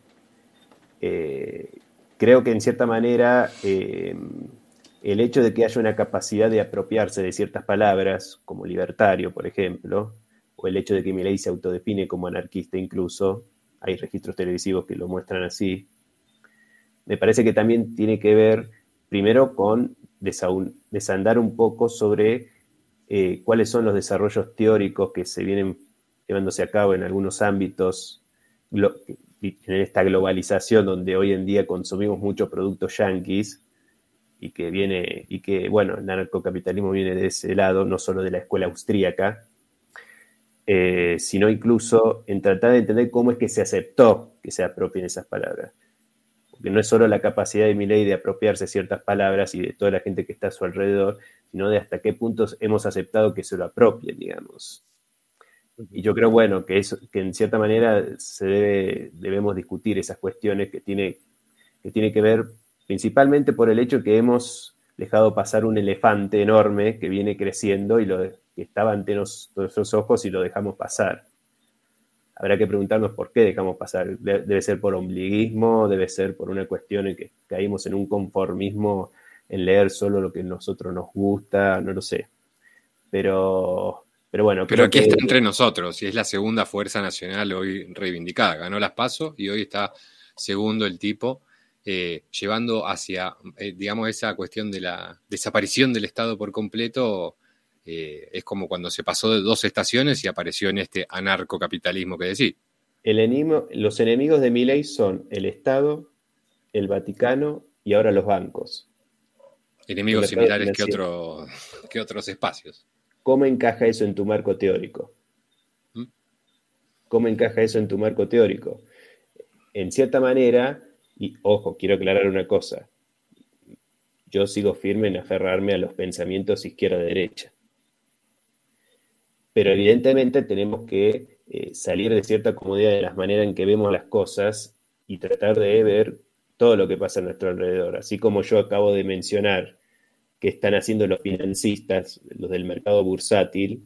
Creo que en cierta manera el hecho de que haya una capacidad de apropiarse de ciertas palabras, como libertario, por ejemplo, o el hecho de que Milei se autodefine como anarquista incluso, hay registros televisivos que lo muestran así, me parece que también tiene que ver primero con desandar un poco sobre cuáles son los desarrollos teóricos que se vienen llevándose a cabo en algunos ámbitos en esta globalización donde hoy en día consumimos muchos productos yanquis y que bueno, el narcocapitalismo viene de ese lado, no solo de la escuela austríaca, sino incluso en tratar de entender cómo es que se aceptó que se apropien esas palabras. Porque no es solo la capacidad de Milei de apropiarse ciertas palabras y de toda la gente que está a su alrededor, sino de hasta qué puntos hemos aceptado que se lo apropien, digamos. Y yo creo, bueno, que en cierta manera debemos discutir esas cuestiones que tiene que ver principalmente por el hecho que hemos dejado pasar un elefante enorme que viene creciendo y que estaba ante nuestros ojos y lo dejamos pasar. Habrá que preguntarnos por qué dejamos pasar. Debe ser por ombliguismo, debe ser por una cuestión en que caímos en un conformismo en leer solo lo que a nosotros nos gusta, no lo sé. Pero bueno. Pero aquí está entre nosotros y es la segunda fuerza nacional hoy reivindicada. Ganó las PASO y hoy está segundo el tipo, llevando hacia, digamos, esa cuestión de la desaparición del Estado por completo. Es como cuando se pasó de 2 estaciones y apareció en este anarcocapitalismo que decís. Los enemigos de Milei son el Estado, el Vaticano y ahora los bancos. Enemigos similares que otros espacios. ¿Cómo encaja eso en tu marco teórico? ¿Mm? ¿Cómo encaja eso en tu marco teórico? En cierta manera, y ojo, quiero aclarar una cosa. Yo sigo firme en aferrarme a los pensamientos izquierda-derecha. Pero evidentemente tenemos que salir de cierta comodidad de las maneras en que vemos las cosas y tratar de ver todo lo que pasa a nuestro alrededor. Así como yo acabo de mencionar que están haciendo los financistas, los del mercado bursátil,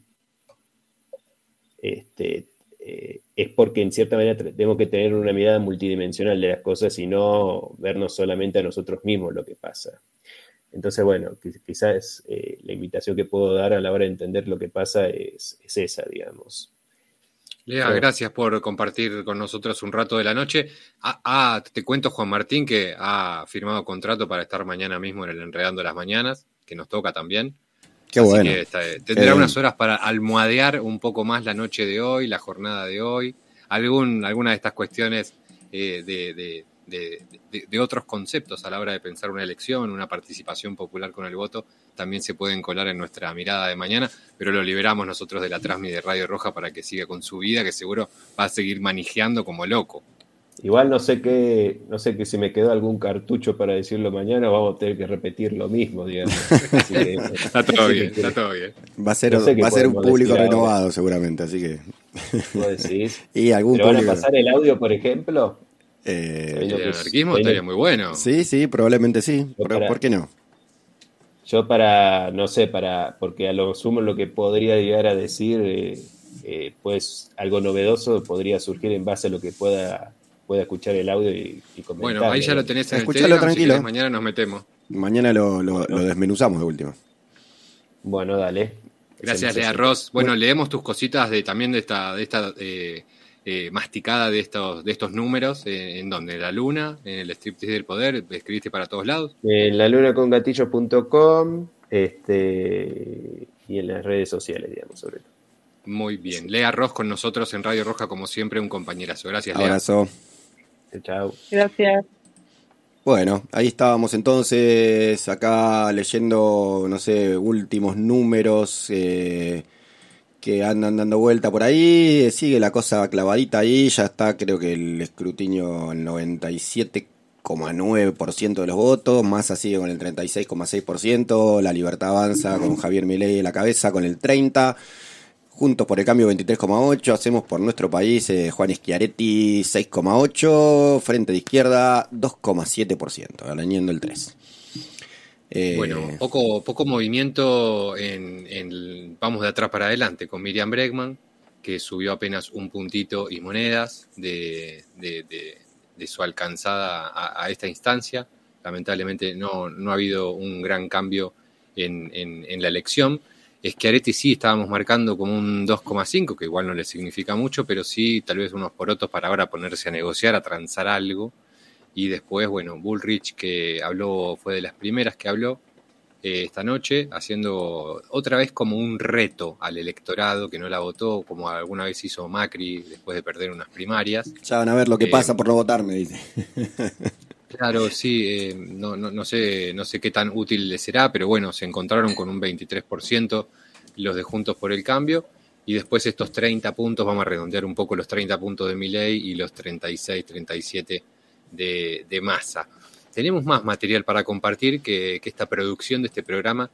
es porque en cierta manera tenemos que tener una mirada multidimensional de las cosas y no vernos solamente a nosotros mismos lo que pasa. Entonces, bueno, quizás la invitación que puedo dar a la hora de entender lo que pasa es esa, digamos. Lea, gracias por compartir con nosotros un rato de la noche. Te cuento, Juan Martín, que ha firmado contrato para estar mañana mismo en el Enredando las Mañanas, que nos toca también. Qué Así bueno. que tendrá unas horas para almohadear un poco más la noche de hoy, la jornada de hoy, alguna de estas cuestiones de otros conceptos a la hora de pensar una elección, una participación popular con el voto, también se pueden colar en nuestra mirada de mañana, pero lo liberamos nosotros de la Transmi de Radio Roja para que siga con su vida, que seguro va a seguir manejando como loco. Igual no sé que si me quedó algún cartucho para decirlo mañana, vamos a tener que repetir lo mismo, digamos. Así que, está todo bien. Va a ser un público renovado ahora, seguramente, así que. ¿Vos decís? Y algún ¿Pero público... van a pasar el audio, por ejemplo? El anarquismo estaría muy bueno. Sí, probablemente sí. ¿Por qué no? Yo porque a lo sumo lo que podría llegar a decir, pues algo novedoso podría surgir en base a lo que pueda escuchar el audio y comentar. Bueno, ahí ya lo tenés en Escuchalo el Telegram, tranquilo. Si querés, mañana nos metemos. Mañana lo desmenuzamos de última. Bueno, dale. Gracias, Lea Ross. Bueno, leemos tus cositas también de esta masticada de estos números. ¿En dónde? ¿En la luna? ¿En el striptease del poder? ¿Escribiste para todos lados? En lalunacongatillos.com y en las redes sociales, digamos, sobre todo. Muy bien. Sí. Lea Ross con nosotros en Radio Roja, como siempre, un compañerazo. Gracias, Lea. Abrazo. Chao. Gracias. Bueno, ahí estábamos entonces, acá leyendo, no sé, últimos números que andan dando vuelta por ahí. Sigue la cosa clavadita ahí, ya está, creo que el escrutinio el 97,9% de los votos, Massa sigue con el 36,6%, La Libertad Avanza con Javier Milei en la cabeza con el 30%. Juntos por el Cambio 23,8%, Hacemos por Nuestro País, Juan Schiaretti 6,8%, Frente de Izquierda 2,7%, arañando el 3%. Bueno, poco movimiento vamos de atrás para adelante con Miriam Bregman, que subió apenas un puntito y monedas de su alcanzada a esta instancia. Lamentablemente no ha habido un gran cambio en la elección. Schiaretti sí estábamos marcando como un 2,5, que igual no le significa mucho, pero sí tal vez unos porotos para ahora ponerse a negociar, a transar algo. Y después, bueno, Bullrich, que fue de las primeras que habló esta noche, haciendo otra vez como un reto al electorado que no la votó, como alguna vez hizo Macri después de perder unas primarias. Ya van a ver lo que pasa por no votar, me dice. Claro, sí, no sé qué tan útil le será, pero bueno, se encontraron con un 23% los de Juntos por el Cambio, y después estos 30 puntos, vamos a redondear un poco los 30 puntos de Milei y los 36, 37 de Massa. Tenemos más material para compartir que esta producción de este programa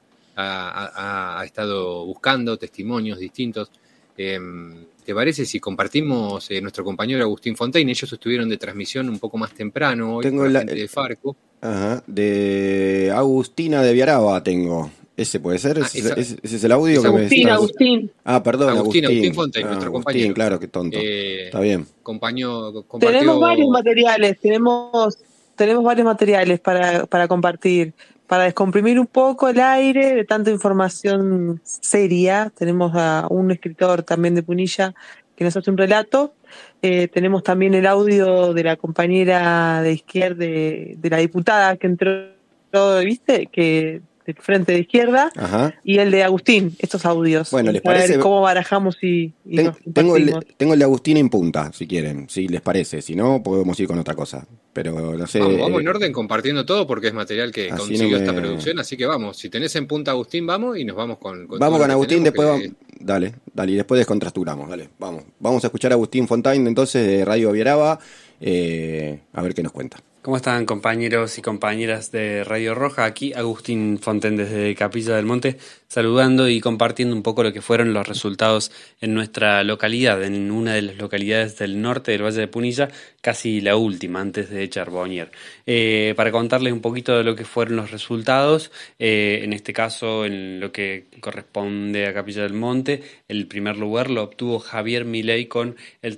ha estado buscando testimonios distintos. ¿Te parece si compartimos nuestro compañero Agustín Fontaine? Ellos estuvieron de transmisión un poco más temprano hoy con la gente de Farco. Ajá, de Agustina de Viaraba tengo. ¿Ese puede ser? ¿Ese es el audio? Agustín. Ah, perdón, Agustín Fontaine, nuestro compañero. Claro, qué tonto. Está bien. Compartió... Tenemos varios materiales, tenemos varios materiales para compartir. Para descomprimir un poco el aire de tanta información seria, tenemos a un escritor también de Punilla que nos hace un relato. Tenemos también el audio de la compañera de izquierda, de la diputada que entró, ¿viste? Que del Frente de Izquierda. Ajá. Y el de Agustín, estos audios. Bueno, ¿les parece? Cómo barajamos y tengo el de Agustín en punta, si quieren, si les parece. Si no, podemos ir con otra cosa. pero no sé. Vamos en orden compartiendo todo porque es material que así consiguió no esta me- producción, así que vamos. Si tenés en punta Agustín, vamos y nos vamos con Vamos todo lo con que Agustín, tenemos, después que- dale, y después descontrasturamos, dale, vamos. Vamos a escuchar a Agustín Fontaine entonces de Radio Vieraba, a ver qué nos cuenta. ¿Cómo están, compañeros y compañeras de Radio Roja? Aquí Agustín Fonten desde Capilla del Monte, saludando y compartiendo un poco lo que fueron los resultados en nuestra localidad, en una de las localidades del norte del Valle de Punilla, casi la última, antes de Charbonnier. Para contarles un poquito de lo que fueron los resultados, en este caso, en lo que corresponde a Capilla del Monte, el primer lugar lo obtuvo Javier Milei con el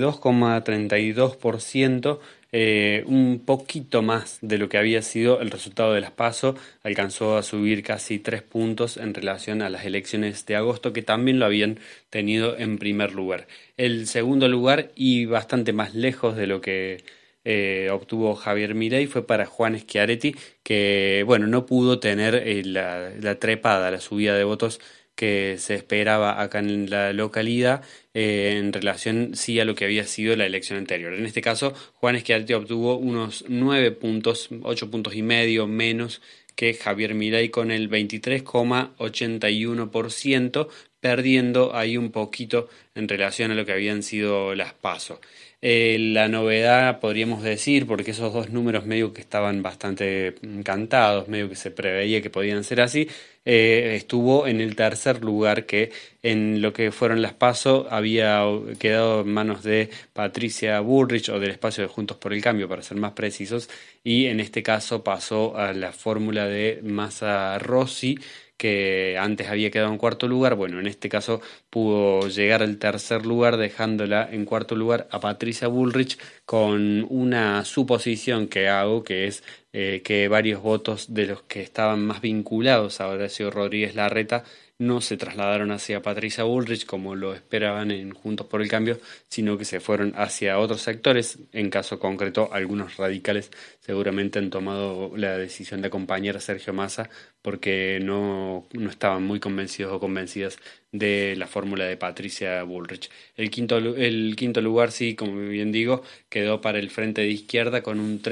32,32%, un poquito más de lo que había sido el resultado de las PASO, alcanzó a subir casi 3 puntos en relación a las elecciones de agosto, que también lo habían tenido en primer lugar. El segundo lugar, y bastante más lejos de lo que obtuvo Javier Milei, fue para Juan Schiaretti, que bueno, no pudo tener la trepada, la subida de votos que se esperaba acá en la localidad, en relación sí a lo que había sido la elección anterior. En este caso, Juan Schiaretti obtuvo unos 9 puntos, 8 puntos y medio menos que Javier Milei con el 23,81%, perdiendo ahí un poquito en relación a lo que habían sido las PASO. La novedad, podríamos decir, porque esos dos números medio que estaban bastante cantados, medio que se preveía que podían ser así, estuvo en el tercer lugar, que en lo que fueron las PASO había quedado en manos de Patricia Bullrich, o del espacio de Juntos por el Cambio, para ser más precisos, y en este caso pasó a la fórmula de Massa Rossi, que antes había quedado en cuarto lugar. Bueno, en este caso pudo llegar al tercer lugar, dejándola en cuarto lugar a Patricia Bullrich, con una suposición que hago, que es que varios votos de los que estaban más vinculados a Horacio Rodríguez Larreta no se trasladaron hacia Patricia Bullrich como lo esperaban en Juntos por el Cambio, sino que se fueron hacia otros sectores. En caso concreto, algunos radicales seguramente han tomado la decisión de acompañar a Sergio Massa porque no estaban muy convencidos o convencidas de la fórmula de Patricia Bullrich. El quinto lugar, sí, como bien digo, quedó para el Frente de Izquierda con un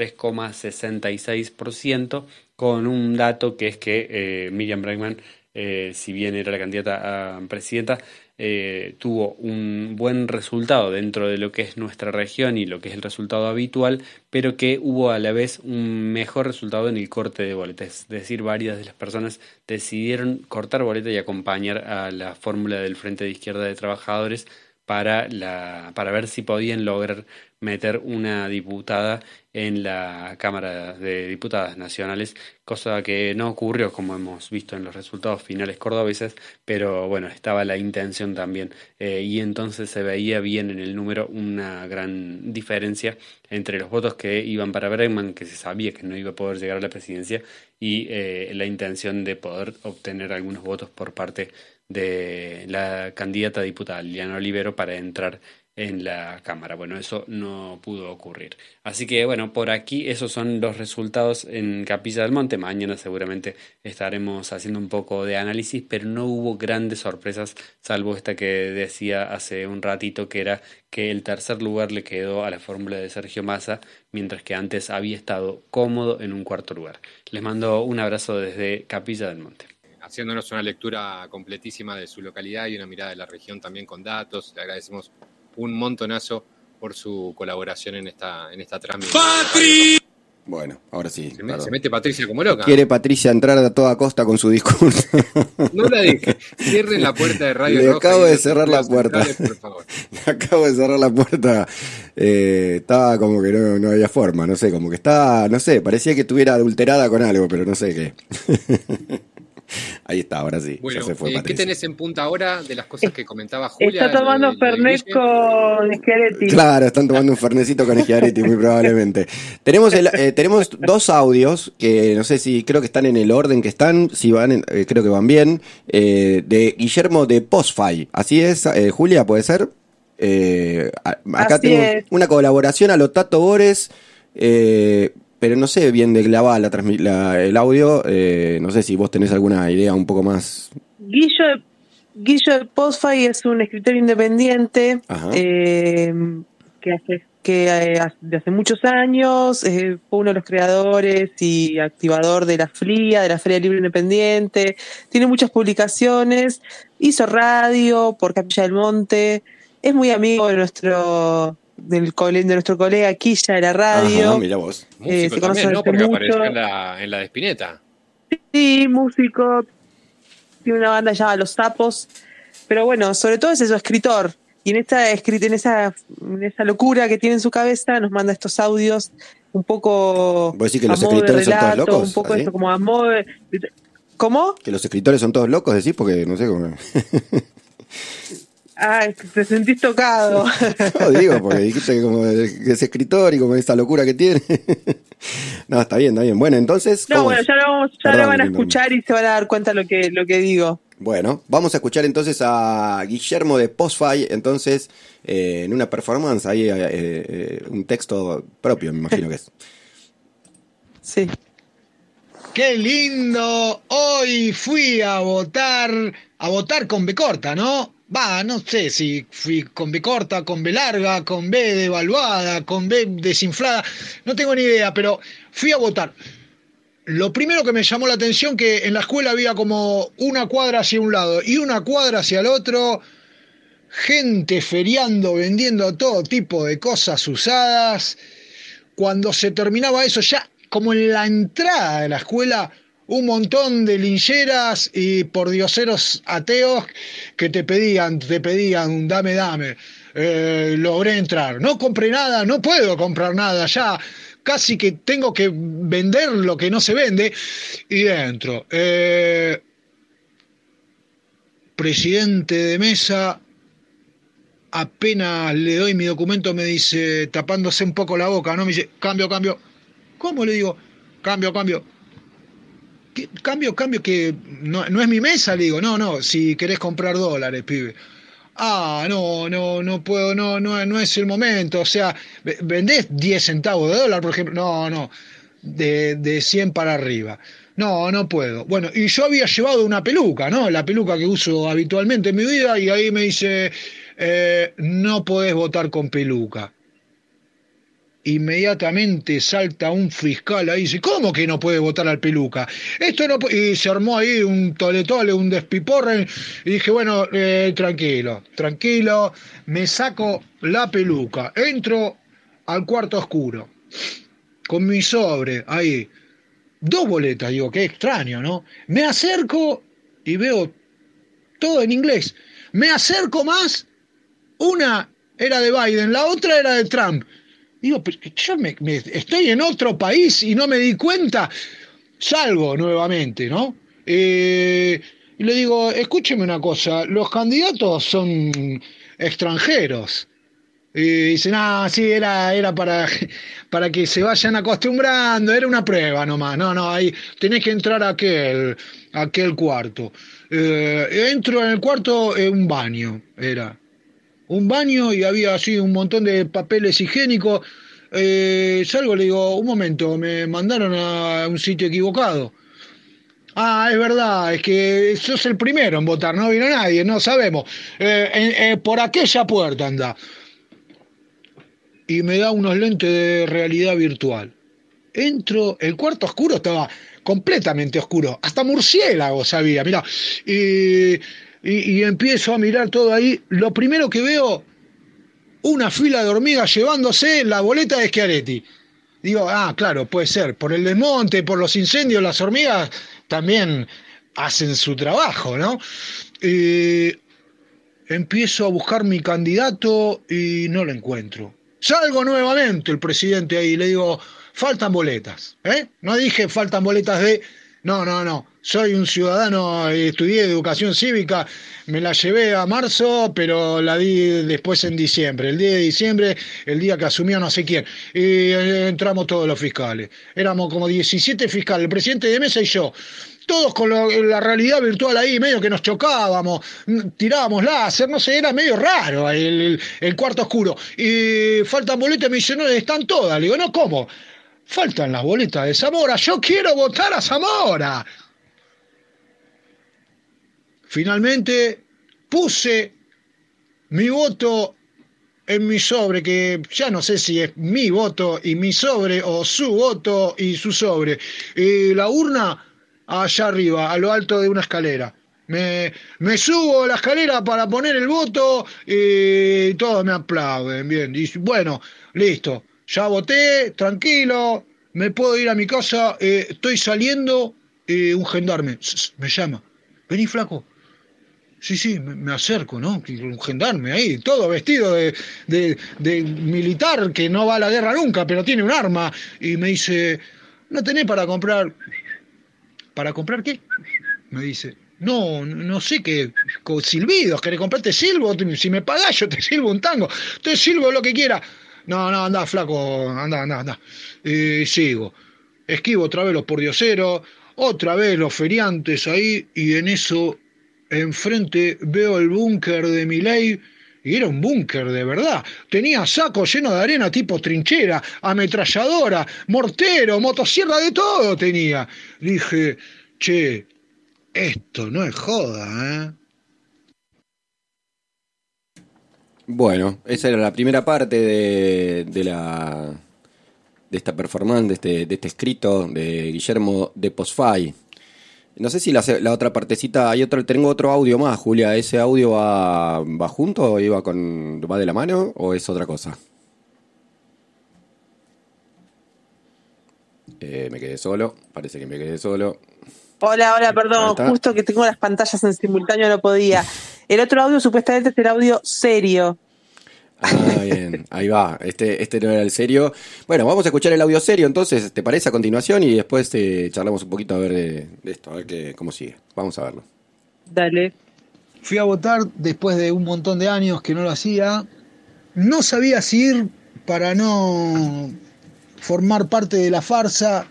3,66%, con un dato que es que Miriam Bregman, si bien era la candidata a presidenta, tuvo un buen resultado dentro de lo que es nuestra región y lo que es el resultado habitual, pero que hubo a la vez un mejor resultado en el corte de boletas. Es decir, varias de las personas decidieron cortar boleta y acompañar a la fórmula del Frente de Izquierda de Trabajadores para ver si podían lograr meter una diputada en la Cámara de Diputadas Nacionales, cosa que no ocurrió, como hemos visto en los resultados finales cordobeses, pero bueno, estaba la intención también, y entonces se veía bien en el número una gran diferencia entre los votos que iban para Bregman, que se sabía que no iba a poder llegar a la presidencia, y la intención de poder obtener algunos votos por parte de la candidata diputada Liliana Olivero para entrar en la Cámara. Bueno, eso no pudo ocurrir. Así que bueno, por aquí esos son los resultados en Capilla del Monte. Mañana seguramente estaremos haciendo un poco de análisis, pero no hubo grandes sorpresas, salvo esta que decía hace un ratito, que era que el tercer lugar le quedó a la fórmula de Sergio Massa, mientras que antes había estado cómodo en un cuarto lugar. Les mando un abrazo desde Capilla del Monte. Haciéndonos una lectura completísima de su localidad y una mirada de la región también con datos. Le agradecemos un montonazo por su colaboración en esta transmisión. Bueno, ahora sí. Se mete Patricia como loca. Quiere Patricia entrar a toda costa con su discurso. No la dije. Cierren la puerta de Radio Le Roja. acabo de cerrar la puerta. Por favor. Le acabo de cerrar la puerta. Estaba como que no había forma, no sé, como que estaba, no sé, parecía que estuviera adulterada con algo, pero no sé qué. Ahí está, ahora sí. Bueno, ya se fue ¿qué Patricia. tenés en punta ahora de las cosas que comentaba Julia? Está tomando Fernet con Schiaretti. Claro, están tomando un fernecito con Schiaretti muy probablemente. Tenemos dos audios que no sé si creo que están en el orden que están, si van, creo que van bien, de Guillermo de Postfy. Así es, Julia, ¿puede ser? Acá Así tengo es. una colaboración a lo Tato Bores, pero no sé bien de qué va el audio. No sé si vos tenés alguna idea un poco más. Guillo de Postfy es un escritor independiente Ajá. que hace que de hace muchos años fue uno de los creadores y activador de la FLIA, de la Feria Libre Independiente. Tiene muchas publicaciones, hizo radio por Capilla del Monte, es muy amigo de nuestro colega Quilla de la radio. Ajá, mira vos. Músico se también, conocen ¿no? hace Porque mucho. apareció en la de Spinetta. Sí, músico, tiene una banda llamada Los Sapos, pero bueno, sobre todo es eso, escritor. Y en esa locura que tiene en su cabeza nos manda estos audios un poco ¿Vos decís que a los modo de escritores son todos relato, locos? un poco ¿Así? esto como a modo de... ¿Cómo? Que los escritores son todos locos, decís, porque no sé cómo. Ah, te sentís tocado. No, digo, porque dijiste que como que es escritor y como esa locura que tiene. No, está bien. Bueno, entonces. No, bueno, ya lo Perdón, van a escuchar y se van a dar cuenta lo que digo. Bueno, vamos a escuchar entonces a Guillermo de Postfy, entonces, en una performance, ahí un texto propio, me imagino que es. Sí. ¡Qué lindo! Hoy fui a votar con B corta, ¿no? No sé si fui con B corta, con B larga, con B devaluada, con B desinflada, no tengo ni idea, pero fui a votar. Lo primero que me llamó la atención que en la escuela había como una cuadra hacia un lado y una cuadra hacia el otro, gente feriando, vendiendo todo tipo de cosas usadas. Cuando se terminaba eso, ya como en la entrada de la escuela, un montón de lincheras y pordioseros ateos que te pedían, dame, logré entrar. No compré nada, no puedo comprar nada, ya casi que tengo que vender lo que no se vende. Y dentro, presidente de mesa, apenas le doy mi documento, me dice, tapándose un poco la boca, ¿no? Me dice, cambio. ¿Cómo le digo? Cambio. ¿Qué? Cambio, que no es mi mesa, le digo, no, si querés comprar dólares, pibe. No puedo, no es el momento, o sea, ¿vendés 10 centavos de dólar, por ejemplo? No, de 100 para arriba. No puedo. Bueno, y yo había llevado una peluca, ¿no? La peluca que uso habitualmente en mi vida, y ahí me dice, no podés votar con peluca. Inmediatamente salta un fiscal ahí y dice, ¿cómo que no puede votar al peluca? Esto no y se armó ahí un tole, un despiporre, y dije, bueno, tranquilo, me saco la peluca, entro al cuarto oscuro, con mi sobre, ahí, 2 boletas, digo, qué extraño, ¿no? Me acerco y veo todo en inglés, me acerco más, una era de Biden, la otra era de Trump. Digo, pero yo estoy en otro país y no me di cuenta. Salgo nuevamente, ¿no? Y le digo, escúcheme una cosa, los candidatos son extranjeros. Y dicen, sí, era para que se vayan acostumbrando, era una prueba nomás. No, ahí tenés que entrar a aquel cuarto. Entro en el cuarto, un baño, era. Un baño y había así un montón de papeles higiénicos. Salgo, le digo, un momento, me mandaron a un sitio equivocado. Es verdad, es que sos el primero en votar, no vino nadie, no sabemos. Por aquella puerta anda. Y me da unos lentes de realidad virtual. Entro, el cuarto oscuro estaba completamente oscuro, hasta murciélagos había, mirá. Y empiezo a mirar todo ahí. Lo primero que veo, una fila de hormigas llevándose la boleta de Schiaretti. Digo, claro, puede ser. Por el desmonte, por los incendios, las hormigas también hacen su trabajo, ¿no? Empiezo a buscar mi candidato y no lo encuentro. Salgo nuevamente el presidente ahí y le digo, faltan boletas, ¿eh? No dije faltan boletas de... No. Soy un ciudadano, estudié educación cívica, me la llevé a marzo, pero la di después en diciembre. El 10 de diciembre, el día que asumió no sé quién. Y entramos todos los fiscales. Éramos como 17 fiscales, el presidente de mesa y yo. Todos con la realidad virtual ahí, medio que nos chocábamos, tirábamos láser, no sé, era medio raro el cuarto oscuro. Y faltan boletas, me dice, no, están todas. Le digo, no, ¿cómo? Faltan las boletas de Zamora, yo quiero votar a Zamora. Finalmente puse mi voto en mi sobre, que ya no sé si es mi voto y mi sobre o su voto y su sobre. La urna allá arriba, a lo alto de una escalera. Me subo a la escalera para poner el voto y todos me aplauden. Bien, y bueno, listo. Ya voté, tranquilo, me puedo ir a mi casa. Estoy saliendo, un gendarme me llama. Vení, flaco. Sí, sí, me acerco, ¿no? Un gendarme ahí, todo vestido de militar que no va a la guerra nunca, pero tiene un arma. Y me dice, ¿no tenés para comprar? ¿Para comprar qué? Me dice, no sé qué, con silbidos, ¿querés comprarte silbo? Si me pagás yo te silbo un tango, te silbo lo que quiera. No, andá, flaco, andá. Sigo. Esquivo otra vez los pordioseros, otra vez los feriantes ahí, y en eso, enfrente, veo el búnker de Milei, y era un búnker de verdad. Tenía sacos llenos de arena tipo trinchera, ametralladora, mortero, motosierra, de todo tenía. Dije, che, esto no es joda, ¿eh? Bueno, esa era la primera parte de esta performance, de este escrito de Guillermo de Posfay. No sé si la otra partecita, tengo otro audio más, Julia. ¿Ese audio va junto, va de la mano o es otra cosa? Me quedé solo, parece que me quedé solo. Hola, perdón, justo que tengo las pantallas en simultáneo, no podía. El otro audio supuestamente es el audio serio. Ah, bien, ahí va, este no era el serio. Bueno, vamos a escuchar el audio serio entonces, ¿te parece a continuación? Y después charlamos un poquito a ver de esto, a ver cómo sigue. Vamos a verlo. Dale. Fui a votar después de un montón de años que no lo hacía. No sabía si ir para no formar parte de la farsa,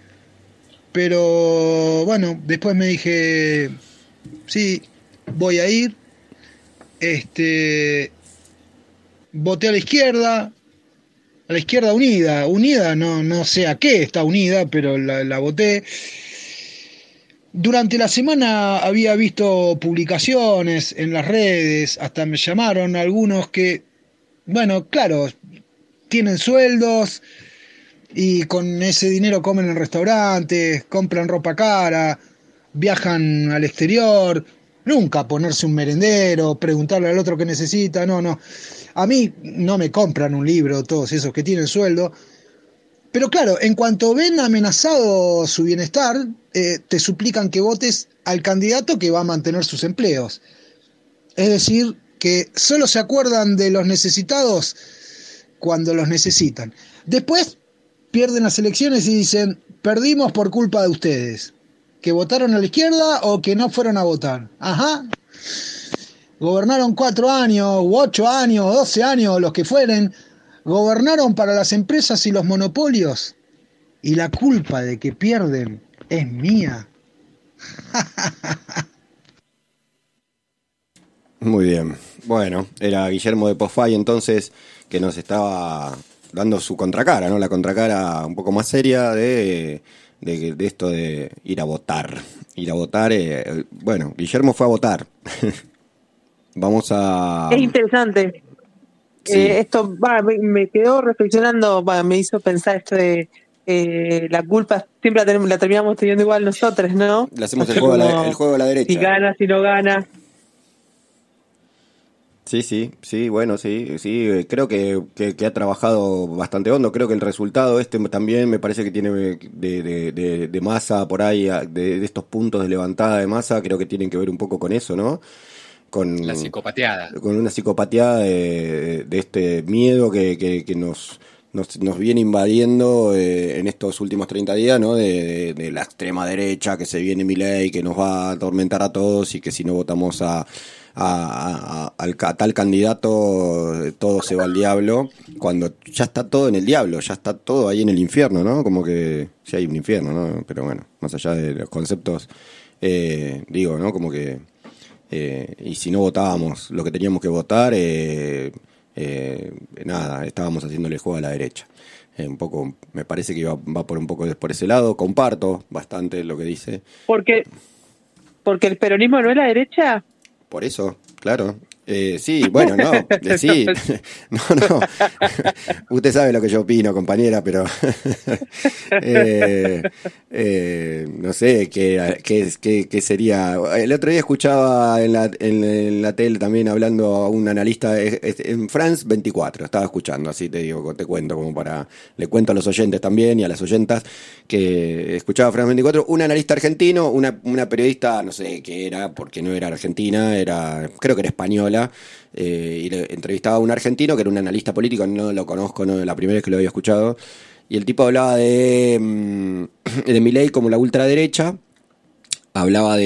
pero bueno, después me dije, sí, voy a ir. Voté a la izquierda unida, no sé a qué está unida, pero la voté. Durante la semana había visto publicaciones en las redes, hasta me llamaron algunos que, bueno, claro, tienen sueldos y con ese dinero comen en restaurantes, compran ropa cara, viajan al exterior, nunca ponerse un merendero, preguntarle al otro qué necesita, no. A mí no me compran un libro todos esos que tienen sueldo, pero claro, en cuanto ven amenazado su bienestar, te suplican que votes al candidato que va a mantener sus empleos. Es decir, que solo se acuerdan de los necesitados cuando los necesitan. Después pierden las elecciones y dicen, perdimos por culpa de ustedes, que votaron a la izquierda o que no fueron a votar. Ajá. Gobernaron 4 años, 8 años, 12 años, los que fueren. Gobernaron para las empresas y los monopolios. Y la culpa de que pierden es mía. Muy bien. Bueno, era Guillermo de Posfay entonces que nos estaba dando su contracara, ¿no? La contracara un poco más seria de esto de ir a votar. Ir a votar, bueno, Guillermo fue a votar. Vamos a... Es interesante. Sí. Esto me quedó reflexionando, me hizo pensar esto de la culpa siempre la terminamos teniendo igual nosotros, ¿no? Le hacemos el juego de la derecha. Si gana, si no gana. Sí, bueno, sí, creo que ha trabajado bastante hondo. Creo que el resultado también me parece que tiene de Massa por ahí, de estos puntos de levantada de Massa, creo que tienen que ver un poco con eso, ¿no? Con la psicopateada. Con una psicopateada de este miedo que nos viene invadiendo en estos últimos 30 días, ¿no? De la extrema derecha, que se viene Milei, que nos va a atormentar a todos y que si no votamos a tal candidato todo se va al diablo, cuando ya está todo en el diablo, ya está todo ahí en el infierno, ¿no? Como que sí hay un infierno, ¿no? Pero bueno, más allá de los conceptos, digo, ¿no? Como que y si no votábamos lo que teníamos que votar, nada, estábamos haciéndole juego a la derecha. Un poco, me parece que va por un poco por ese lado. Comparto bastante lo que dice. Porque el peronismo no es la derecha. Por eso, claro. Sí, bueno, no, sí, no. Usted sabe lo que yo opino, compañera, pero no sé qué sería. El otro día escuchaba en la tele también hablando a un analista en France 24, estaba escuchando, así te cuento, le cuento a los oyentes también y a las oyentas que escuchaba France 24, un analista argentino, una periodista, no sé qué era, porque no era argentina, creo que era española. Y le entrevistaba a un argentino que era un analista político, no lo conozco, no, la primera vez que lo había escuchado, y el tipo hablaba de Milei como la ultraderecha, hablaba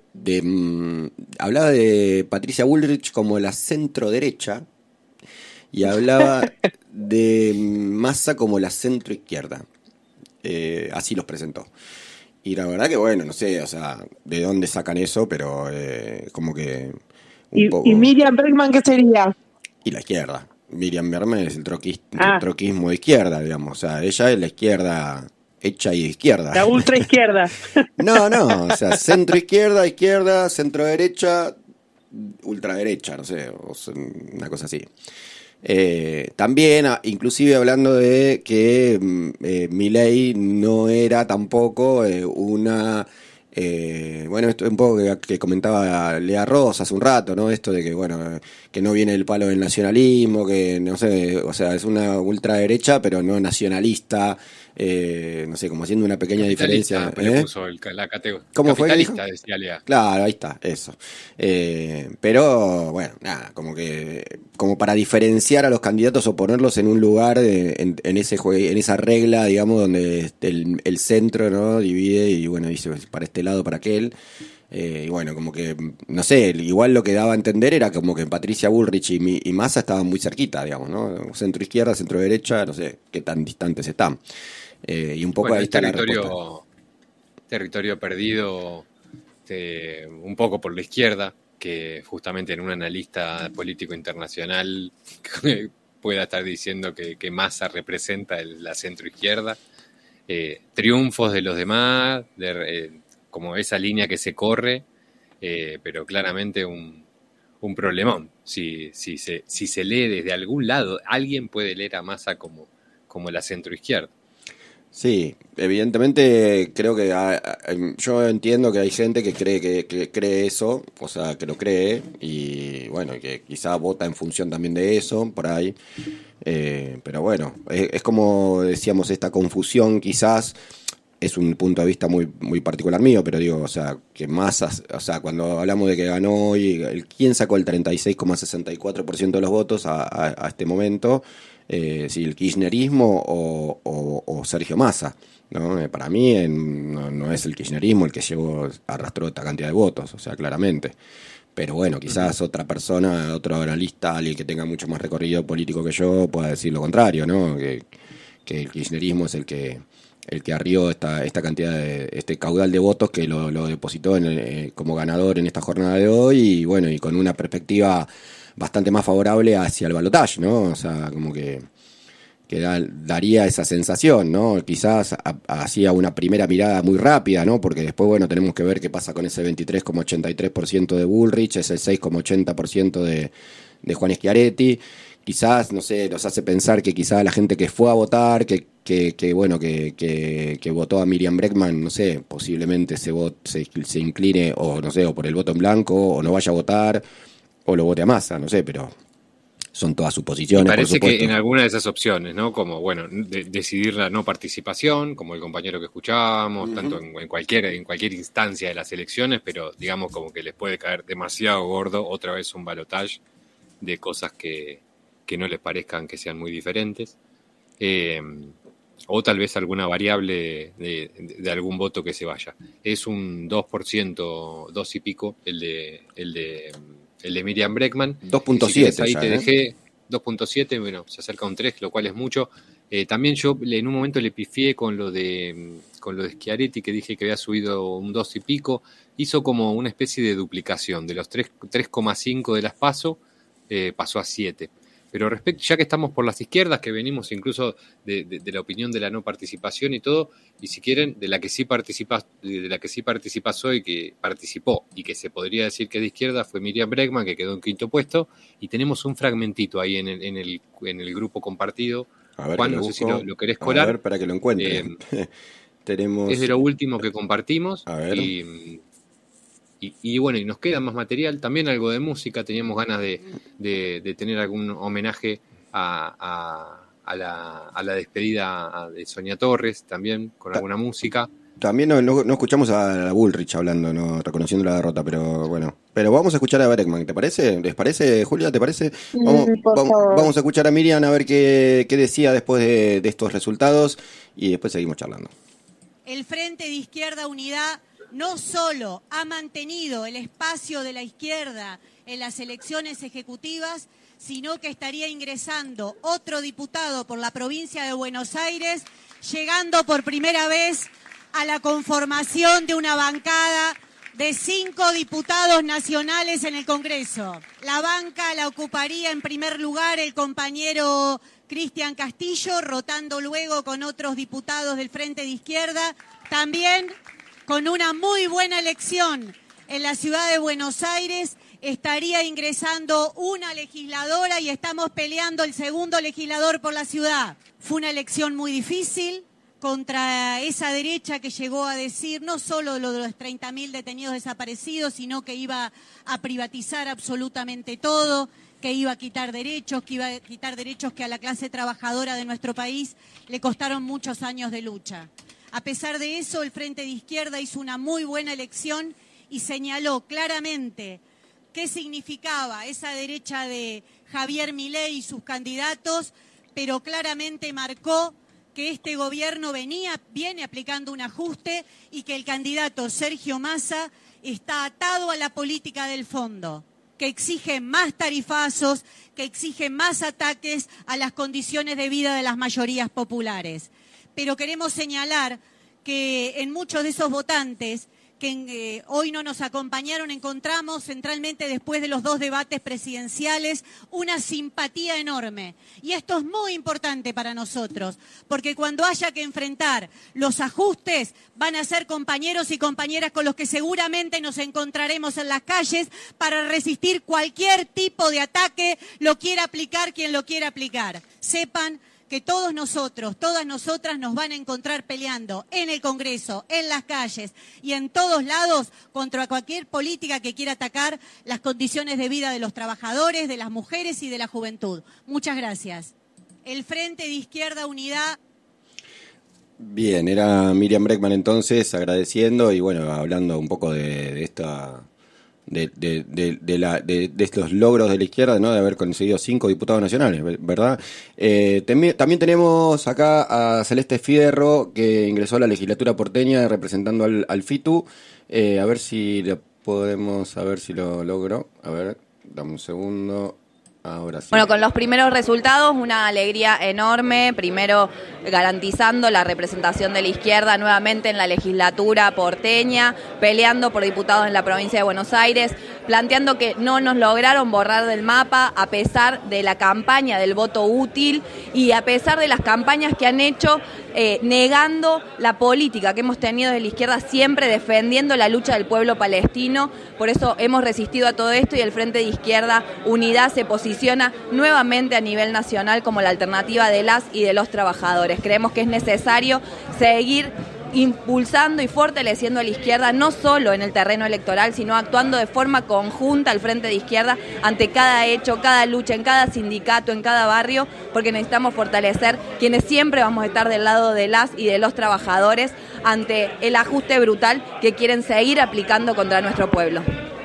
hablaba de Patricia Bullrich como la centroderecha, y hablaba de Massa como la centroizquierda. Así los presentó. Y la verdad que bueno, no sé, o sea, de dónde sacan eso, pero como que ¿Y Miriam Bregman qué sería? Y la izquierda. Miriam Bregman es el troquismo de izquierda, digamos. O sea, ella es la izquierda hecha y izquierda. La ultra izquierda. No, o sea, centro izquierda, centro derecha, ultraderecha, no sé, una cosa así. También, inclusive hablando de que Milei no era tampoco una... bueno, esto es un poco que comentaba Lea Rosa hace un rato, ¿no? Esto de que, bueno, que no viene el palo del nacionalismo, que no sé, o sea, es una ultraderecha, pero no nacionalista, no sé, como haciendo una pequeña diferencia. Puso la categoría. ¿Cómo fue? Capitalista, decía Lea. Claro, ahí está, eso. Pero, bueno, nada, como para diferenciar a los candidatos o ponerlos en un lugar, en esa regla, digamos, donde el centro, ¿no? Divide y, bueno, dice para este lado, para aquel. Y bueno, como que, no sé, igual lo que daba a entender era como que Patricia Bullrich y Massa estaban muy cerquita, digamos, ¿no? Centro izquierda, centro derecha, no sé qué tan distantes están. Y un poco ahí está la respuesta. Territorio perdido un poco por la izquierda, que justamente en un analista político internacional pueda estar diciendo que Massa representa la centroizquierda. Triunfos de los demás, como esa línea que se corre, pero claramente un problemón. Si se lee desde algún lado, alguien puede leer a Massa como la centroizquierda. Sí, evidentemente creo que yo entiendo que hay gente que cree eso, o sea, que lo cree y bueno, que quizá vota en función también de eso, por ahí. Pero bueno, es como decíamos, esta confusión quizás es un punto de vista muy, muy particular mío, pero digo, o sea, que Massa, o sea, cuando hablamos de que ganó hoy, ¿quién sacó el 36,64% de los votos a este momento? Si el kirchnerismo o Sergio Massa, ¿no? Para mí no es el kirchnerismo el que arrastró esta cantidad de votos, o sea, claramente. Pero bueno, quizás otra persona, otro analista, alguien que tenga mucho más recorrido político que yo, pueda decir lo contrario, ¿no? Que el kirchnerismo es el que arrió esta cantidad este caudal de votos que lo depositó como ganador en esta jornada de hoy y bueno, y con una perspectiva bastante más favorable hacia el balotaje, ¿no? O sea, como que daría esa sensación, ¿no? Quizás hacía una primera mirada muy rápida, ¿no? Porque después, bueno, tenemos que ver qué pasa con ese 23,83% de Bullrich, ese 6,80% de Juan Schiaretti. Quizás, no sé, nos hace pensar que quizás la gente que fue a votar, que votó a Miriam Bregman, no sé, posiblemente se incline, o no sé, o por el voto en blanco, o no vaya a votar, o lo vote a Massa, no sé, pero son todas suposiciones. Me parece por supuesto. Que en alguna de esas opciones, ¿no? Como, bueno, decidir la no participación, como el compañero que escuchábamos, tanto en cualquier instancia de las elecciones, pero digamos como que les puede caer demasiado gordo otra vez un balotaje de cosas que no les parezcan que sean muy diferentes. O tal vez alguna variable de algún voto que se vaya. Es un 2%, 2 y pico, el de Miriam Bregman. 2.7 si ahí ya, te dejé 2.7, bueno, se acerca a un 3, lo cual es mucho. También yo en un momento le pifié con lo de Schiaretti, que dije que había subido un 2 y pico. Hizo como una especie de duplicación. De los 3,5 de las PASO, pasó a 7. Pero ya que estamos por las izquierdas, que venimos incluso de la opinión de la no participación y todo, y si quieren, de la que sí participas hoy, que participó y que se podría decir que es de izquierda, fue Miriam Bregman, que quedó en 5º puesto, y tenemos un fragmentito ahí en el grupo compartido. A ver, Juan, no sé si lo querés colar. A ver, para que lo encuentre. Tenemos... Es de lo último que compartimos. A ver. Y bueno, y nos queda más material, también algo de música, teníamos ganas de tener algún homenaje a la despedida de Sonia Torres, también con alguna música. También no escuchamos a la Bullrich hablando, no reconociendo la derrota, pero bueno. Pero vamos a escuchar a Bregman, ¿te parece? ¿Les parece, Julia? ¿Te parece? Vamos a escuchar a Miriam a ver qué decía después de estos resultados y después seguimos charlando. El Frente de Izquierda Unidad no solo ha mantenido el espacio de la izquierda en las elecciones ejecutivas, sino que estaría ingresando otro diputado por la provincia de Buenos Aires, llegando por primera vez a la conformación de una bancada de 5 diputados nacionales en el Congreso. La banca la ocuparía en primer lugar el compañero Cristian Castillo, rotando luego con otros diputados del Frente de Izquierda, también con una muy buena elección en la ciudad de Buenos Aires, estaría ingresando una legisladora y estamos peleando el segundo legislador por la ciudad. Fue una elección muy difícil contra esa derecha que llegó a decir no solo lo de los 30.000 detenidos desaparecidos, sino que iba a privatizar absolutamente todo, que iba a quitar derechos, que a la clase trabajadora de nuestro país le costaron muchos años de lucha. A pesar de eso, el Frente de Izquierda hizo una muy buena elección y señaló claramente qué significaba esa derecha de Javier Milei y sus candidatos, pero claramente marcó que este gobierno viene aplicando un ajuste y que el candidato Sergio Massa está atado a la política del fondo, que exige más tarifazos, que exige más ataques a las condiciones de vida de las mayorías populares. Pero queremos señalar que en muchos de esos votantes que hoy no nos acompañaron, encontramos centralmente después de los 2 debates presidenciales una simpatía enorme. Y esto es muy importante para nosotros, porque cuando haya que enfrentar los ajustes, van a ser compañeros y compañeras con los que seguramente nos encontraremos en las calles para resistir cualquier tipo de ataque, lo quiera aplicar quien lo quiera aplicar. Sepan que todos nosotros, todas nosotras nos van a encontrar peleando en el Congreso, en las calles y en todos lados contra cualquier política que quiera atacar las condiciones de vida de los trabajadores, de las mujeres y de la juventud. Muchas gracias. El Frente de Izquierda Unidad. Bien, era Miriam Bregman entonces agradeciendo y bueno, hablando un poco de esta... De estos logros de la izquierda, ¿no? De haber conseguido 5 diputados nacionales, ¿verdad? También tenemos acá a Celeste Fierro, que ingresó a la legislatura porteña representando al FITU. A ver si lo logro. A ver, dame un segundo. Ahora sí. Bueno, con los primeros resultados, una alegría enorme, primero garantizando la representación de la izquierda nuevamente en la legislatura porteña, peleando por diputados en la provincia de Buenos Aires, planteando que no nos lograron borrar del mapa a pesar de la campaña del voto útil y a pesar de las campañas que han hecho negando la política que hemos tenido desde la izquierda, siempre defendiendo la lucha del pueblo palestino. Por eso hemos resistido a todo esto y el Frente de Izquierda Unidad se posiciona nuevamente a nivel nacional como la alternativa de las y de los trabajadores. Creemos que es necesario seguir impulsando y fortaleciendo a la izquierda, no solo en el terreno electoral, sino actuando de forma conjunta al Frente de Izquierda ante cada hecho, cada lucha, en cada sindicato, en cada barrio, porque necesitamos fortalecer quienes siempre vamos a estar del lado de las y de los trabajadores ante el ajuste brutal que quieren seguir aplicando contra nuestro pueblo.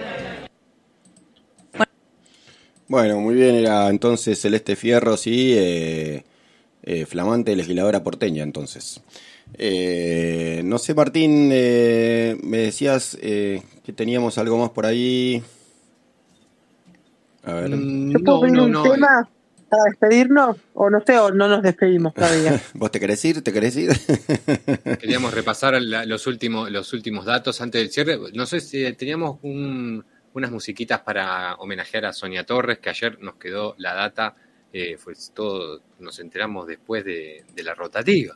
Bueno, muy bien, era entonces Celeste Fierro, sí, flamante legisladora porteña entonces. No sé, Martín, me decías que teníamos algo más por ahí. A ver. ¿Puedo pedir un tema para despedirnos? O no sé, o no nos despedimos todavía. ¿Vos te querés ir? Queríamos repasar los últimos datos antes del cierre. No sé si teníamos unas musiquitas para homenajear a Sonia Torres, que ayer nos quedó la data pues todo nos enteramos después de la rotativa.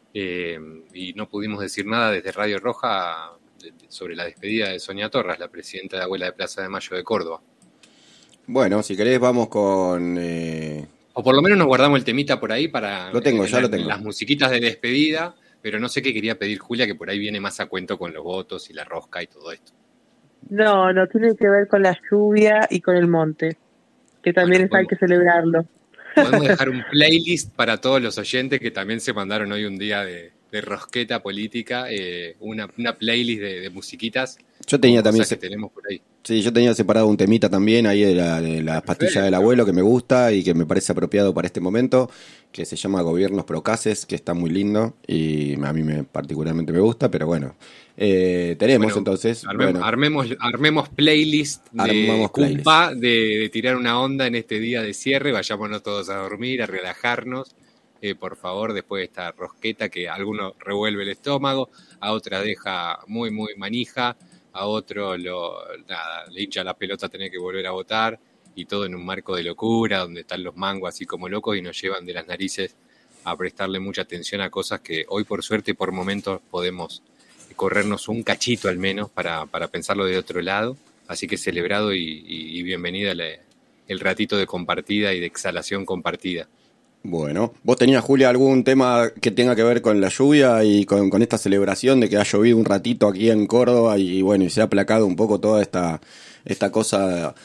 Y no pudimos decir nada desde Radio Roja sobre la despedida de Sonia Torras, la presidenta de Abuela de Plaza de Mayo de Córdoba. Bueno, si querés vamos con... O por lo menos nos guardamos el temita por ahí para lo tengo. Las musiquitas de despedida, pero no sé qué quería pedir Julia, que por ahí viene más a cuento con los votos y la rosca y todo esto. No, tiene que ver con la lluvia y con el monte, que también hay que celebrarlo. Podemos dejar un playlist para todos los oyentes que también se mandaron hoy un día de rosqueta política, una playlist de musiquitas. Yo tenía también que tenemos por ahí. Sí, yo tenía separado un temita también ahí de la pastilla del abuelo que me gusta y que me parece apropiado para este momento, que se llama Gobiernos Procaces, que está muy lindo y a mí particularmente me gusta, pero bueno, tenemos entonces... Armemos playlist de Cumpa, de tirar una onda en este día de cierre, vayámonos todos a dormir, a relajarnos, por favor, después de esta rosqueta que a algunos revuelve el estómago, a otras deja muy, muy manija, a otro le hincha la pelota tener que volver a votar, y todo en un marco de locura, donde están los mangos así como locos y nos llevan de las narices a prestarle mucha atención a cosas que hoy por suerte por momentos podemos corrernos un cachito al menos para pensarlo de otro lado. Así que celebrado y bienvenida el ratito de compartida y de exhalación compartida. Bueno, ¿vos tenías, Julia, algún tema que tenga que ver con la lluvia y con esta celebración de que ha llovido un ratito aquí en Córdoba y bueno, y se ha aplacado un poco toda esta cosa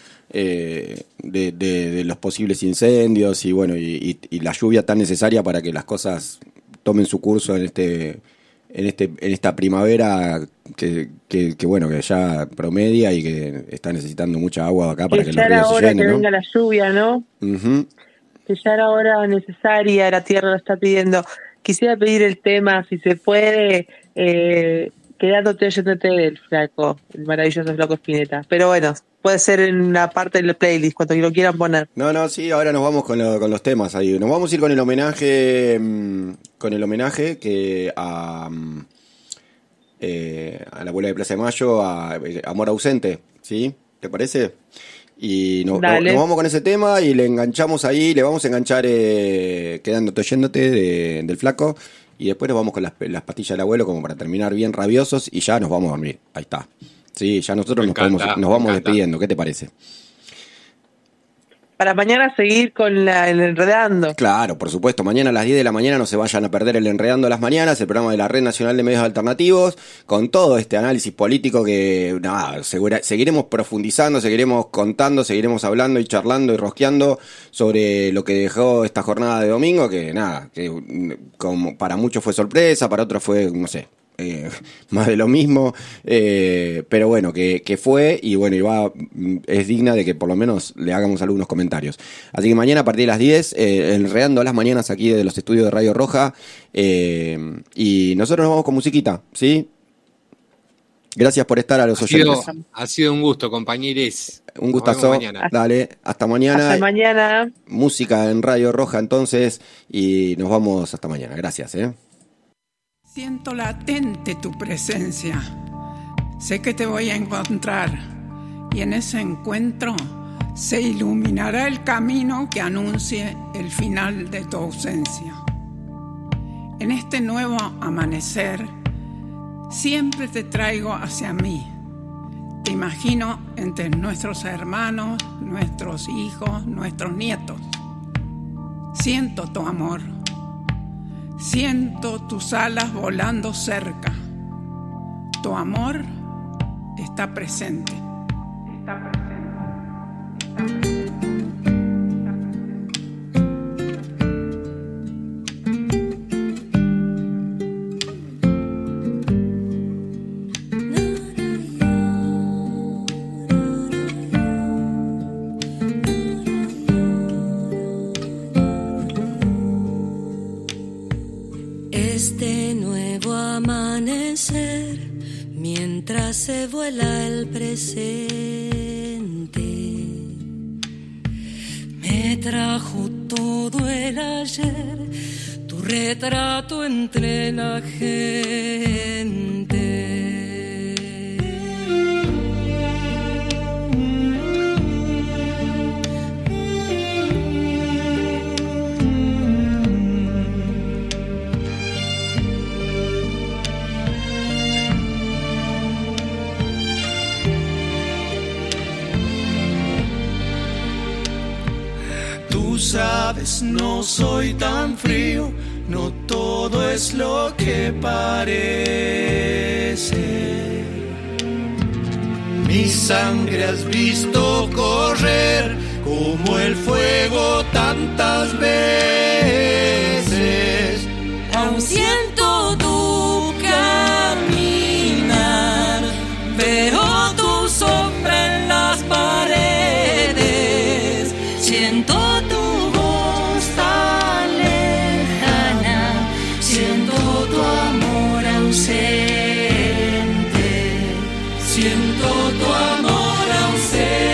de los posibles incendios y bueno, y la lluvia tan necesaria para que las cosas tomen su curso en esta primavera que bueno, que ya promedia y que está necesitando mucha agua acá para que los ríos se llenen, que ¿no? venga la lluvia, ¿no? Uh-huh. Que ya era hora necesaria, la tierra lo está pidiendo. Quisiera pedir el tema, si se puede, quedándote oyéndote del flaco, el maravilloso Flaco Spinetta. Pero bueno, puede ser en una parte del playlist, cuando lo quieran poner. No, sí, ahora nos vamos con los temas ahí. Nos vamos a ir con el homenaje que a la Abuela de Plaza de Mayo, a Amor Ausente, ¿sí? ¿Te parece? Y nos vamos con ese tema y le enganchamos ahí, le vamos a enganchar quedándote oyéndote del flaco y después nos vamos con las pastillas del abuelo como para terminar bien rabiosos y ya nos vamos a dormir. Ahí está. Sí, ya nosotros nos vamos despidiendo. ¿Qué te parece? Para mañana seguir con el Enredando. Claro, por supuesto. Mañana a las 10 de la mañana no se vayan a perder el Enredando a las mañanas, el programa de la Red Nacional de Medios Alternativos, con todo este análisis político que seguiremos profundizando, seguiremos contando, seguiremos hablando y charlando y rosqueando sobre lo que dejó esta jornada de domingo, que como para muchos fue sorpresa, para otros fue, no sé, más de lo mismo, pero bueno, que fue y bueno, es digna de que por lo menos le hagamos algunos comentarios. Así que mañana a partir de las 10, Enredando a las mañanas aquí de los estudios de Radio Roja, y nosotros nos vamos con musiquita, ¿sí? Gracias por estar a los oyentes. Ha sido un gusto, compañeros. Un gustazo. Dale, hasta mañana. Hasta mañana. Música en Radio Roja entonces, y nos vamos hasta mañana. Gracias, Siento latente tu presencia. Sé que te voy a encontrar y en ese encuentro se iluminará el camino que anuncie el final de tu ausencia. En este nuevo amanecer siempre te traigo hacia mí. Te imagino entre nuestros hermanos, nuestros hijos, nuestros nietos. Siento tu amor. Siento tus alas volando cerca. Tu amor está presente. Está presente. Este nuevo amanecer, mientras se vuela el presente, me trajo todo el ayer, tu retrato entre la gente. Tú sabes, no soy tan frío, no todo es lo que parece. Mi sangre has visto correr como el fuego tantas veces. Aún siento tu caminar, veo tu sombra en las paredes, siento tu voz tan lejana, siento tu amor ausente, siento tu amor ausente.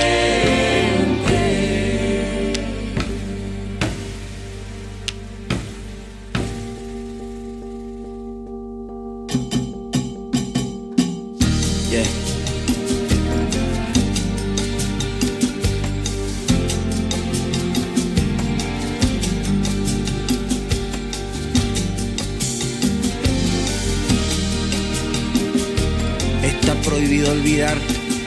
Prohibido olvidar.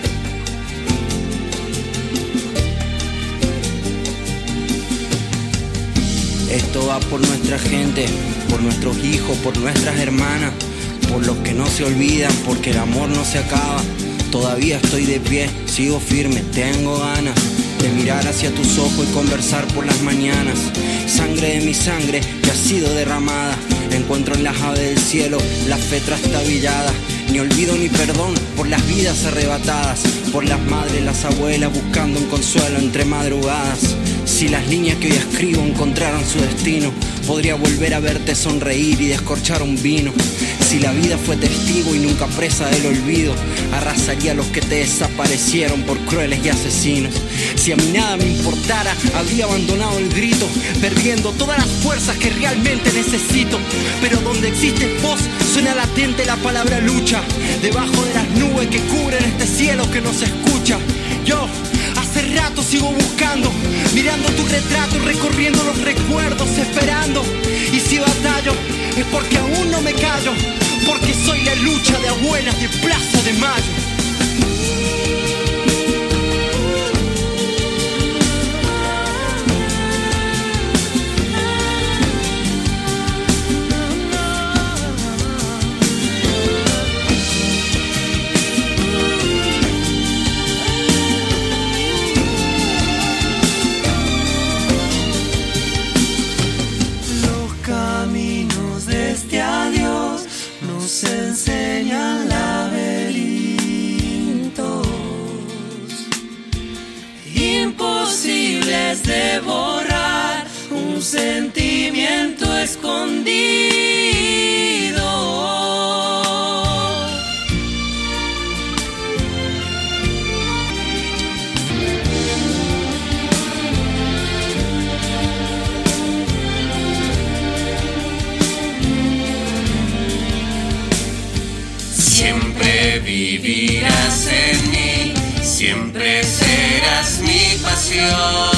Esto va por nuestra gente, por nuestros hijos, por nuestras hermanas, por los que no se olvidan, porque el amor no se acaba. Todavía estoy de pie, sigo firme, tengo ganas de mirar hacia tus ojos y conversar por las mañanas. Sangre de mi sangre que ha sido derramada, encuentro en las aves del cielo la fe trastabillada. Ni olvido ni perdón por las vidas arrebatadas, por las madres, las abuelas buscando un consuelo entre madrugadas. Si las líneas que hoy escribo encontraran su destino, podría volver a verte sonreír y descorchar un vino. Si la vida fue testigo y nunca presa del olvido, arrasaría a los que te desaparecieron por crueles y asesinos. Si a mí nada me importara, habría abandonado el grito, perdiendo todas las fuerzas que realmente necesito. Pero donde existe voz, suena latente la palabra lucha, debajo de las nubes que cubren este cielo que nos escucha. Yo hace rato sigo buscando, mirando tu retrato, recorriendo los recuerdos, esperando. Y si batallo, es porque aún no me callo, porque soy la lucha de abuelas de Plaza de Mayo. Enseñan laberintos imposibles de borrar, un sentimiento escondido. Siempre vivirás en mí, siempre serás mi pasión.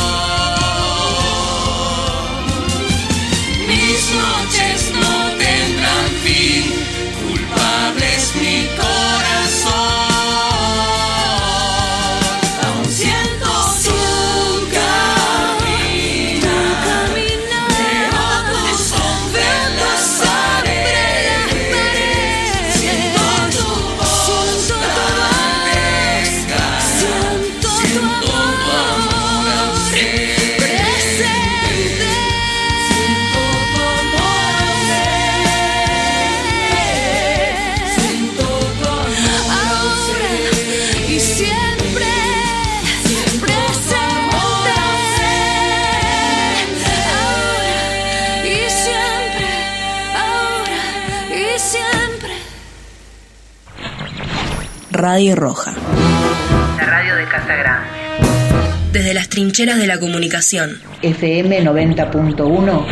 Mis noches no tendrán fin, culpable es mi corazón. Aún siento tu caminar, veo tu sombra en las paredes, siento tu voz tan fresca, siento tu amor ausente, siento tu amor ausente, siento tu amor ausente, Y siempre, presente, ahora y siempre, ahora y siempre. Radio Roja. La radio de Casa Grande. Desde las trincheras de la comunicación. FM 90.1.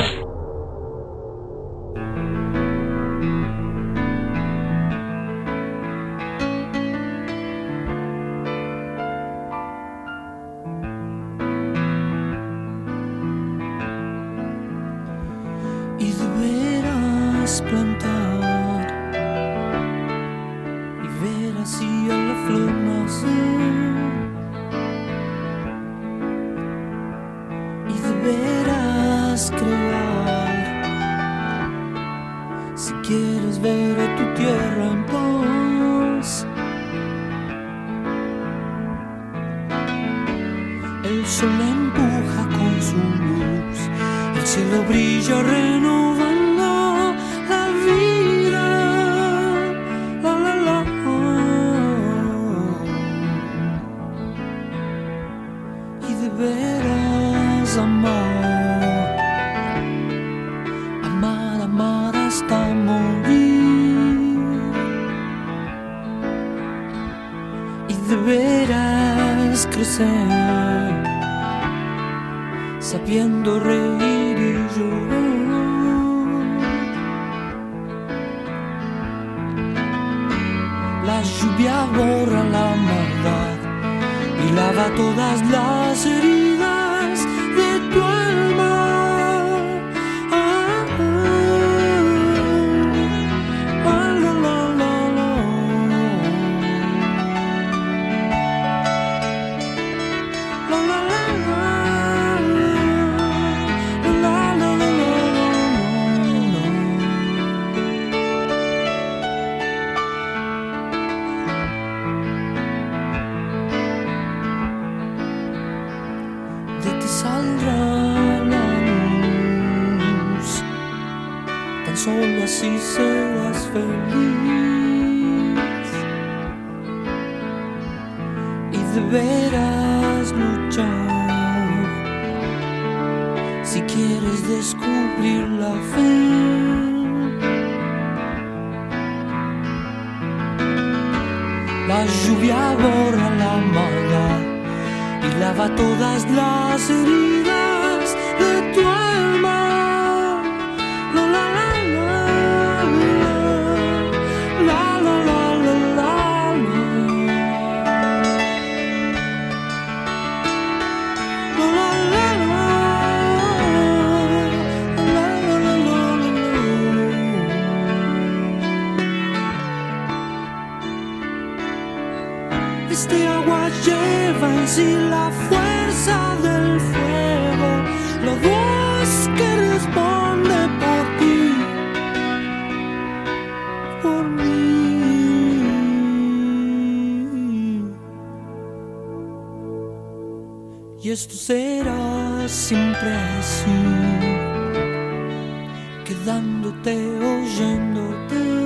Y deberás plantar y ver así a la flor nacer. Y deberás crear si quieres ver a tu tierra en paz. El sol empuja con su luz, el cielo brilla renovando la vida. La, la, la. Y deberás amar, amar, amar hasta morir. Y deberás crecer, sabiendo reír y llorar. La lluvia borra la maldad y lava todas las heridas de tu alma. Ah, ah, ah, la, la, la, la. La, la, la, la. Saldrá la luz, tan solo así serás feliz. Y deberás luchar si quieres descubrir la fe. La lluvia borra la maldad y lava todas las heridas de tu alma. La, la, la, la, la, la, la, la, la, la. La, la, la, la, la, la, la, la, la. Este agua lleva en sí la fuerza del fuego, la voz que responde por ti, por mí. Y esto será siempre así, quedándote, oyéndote.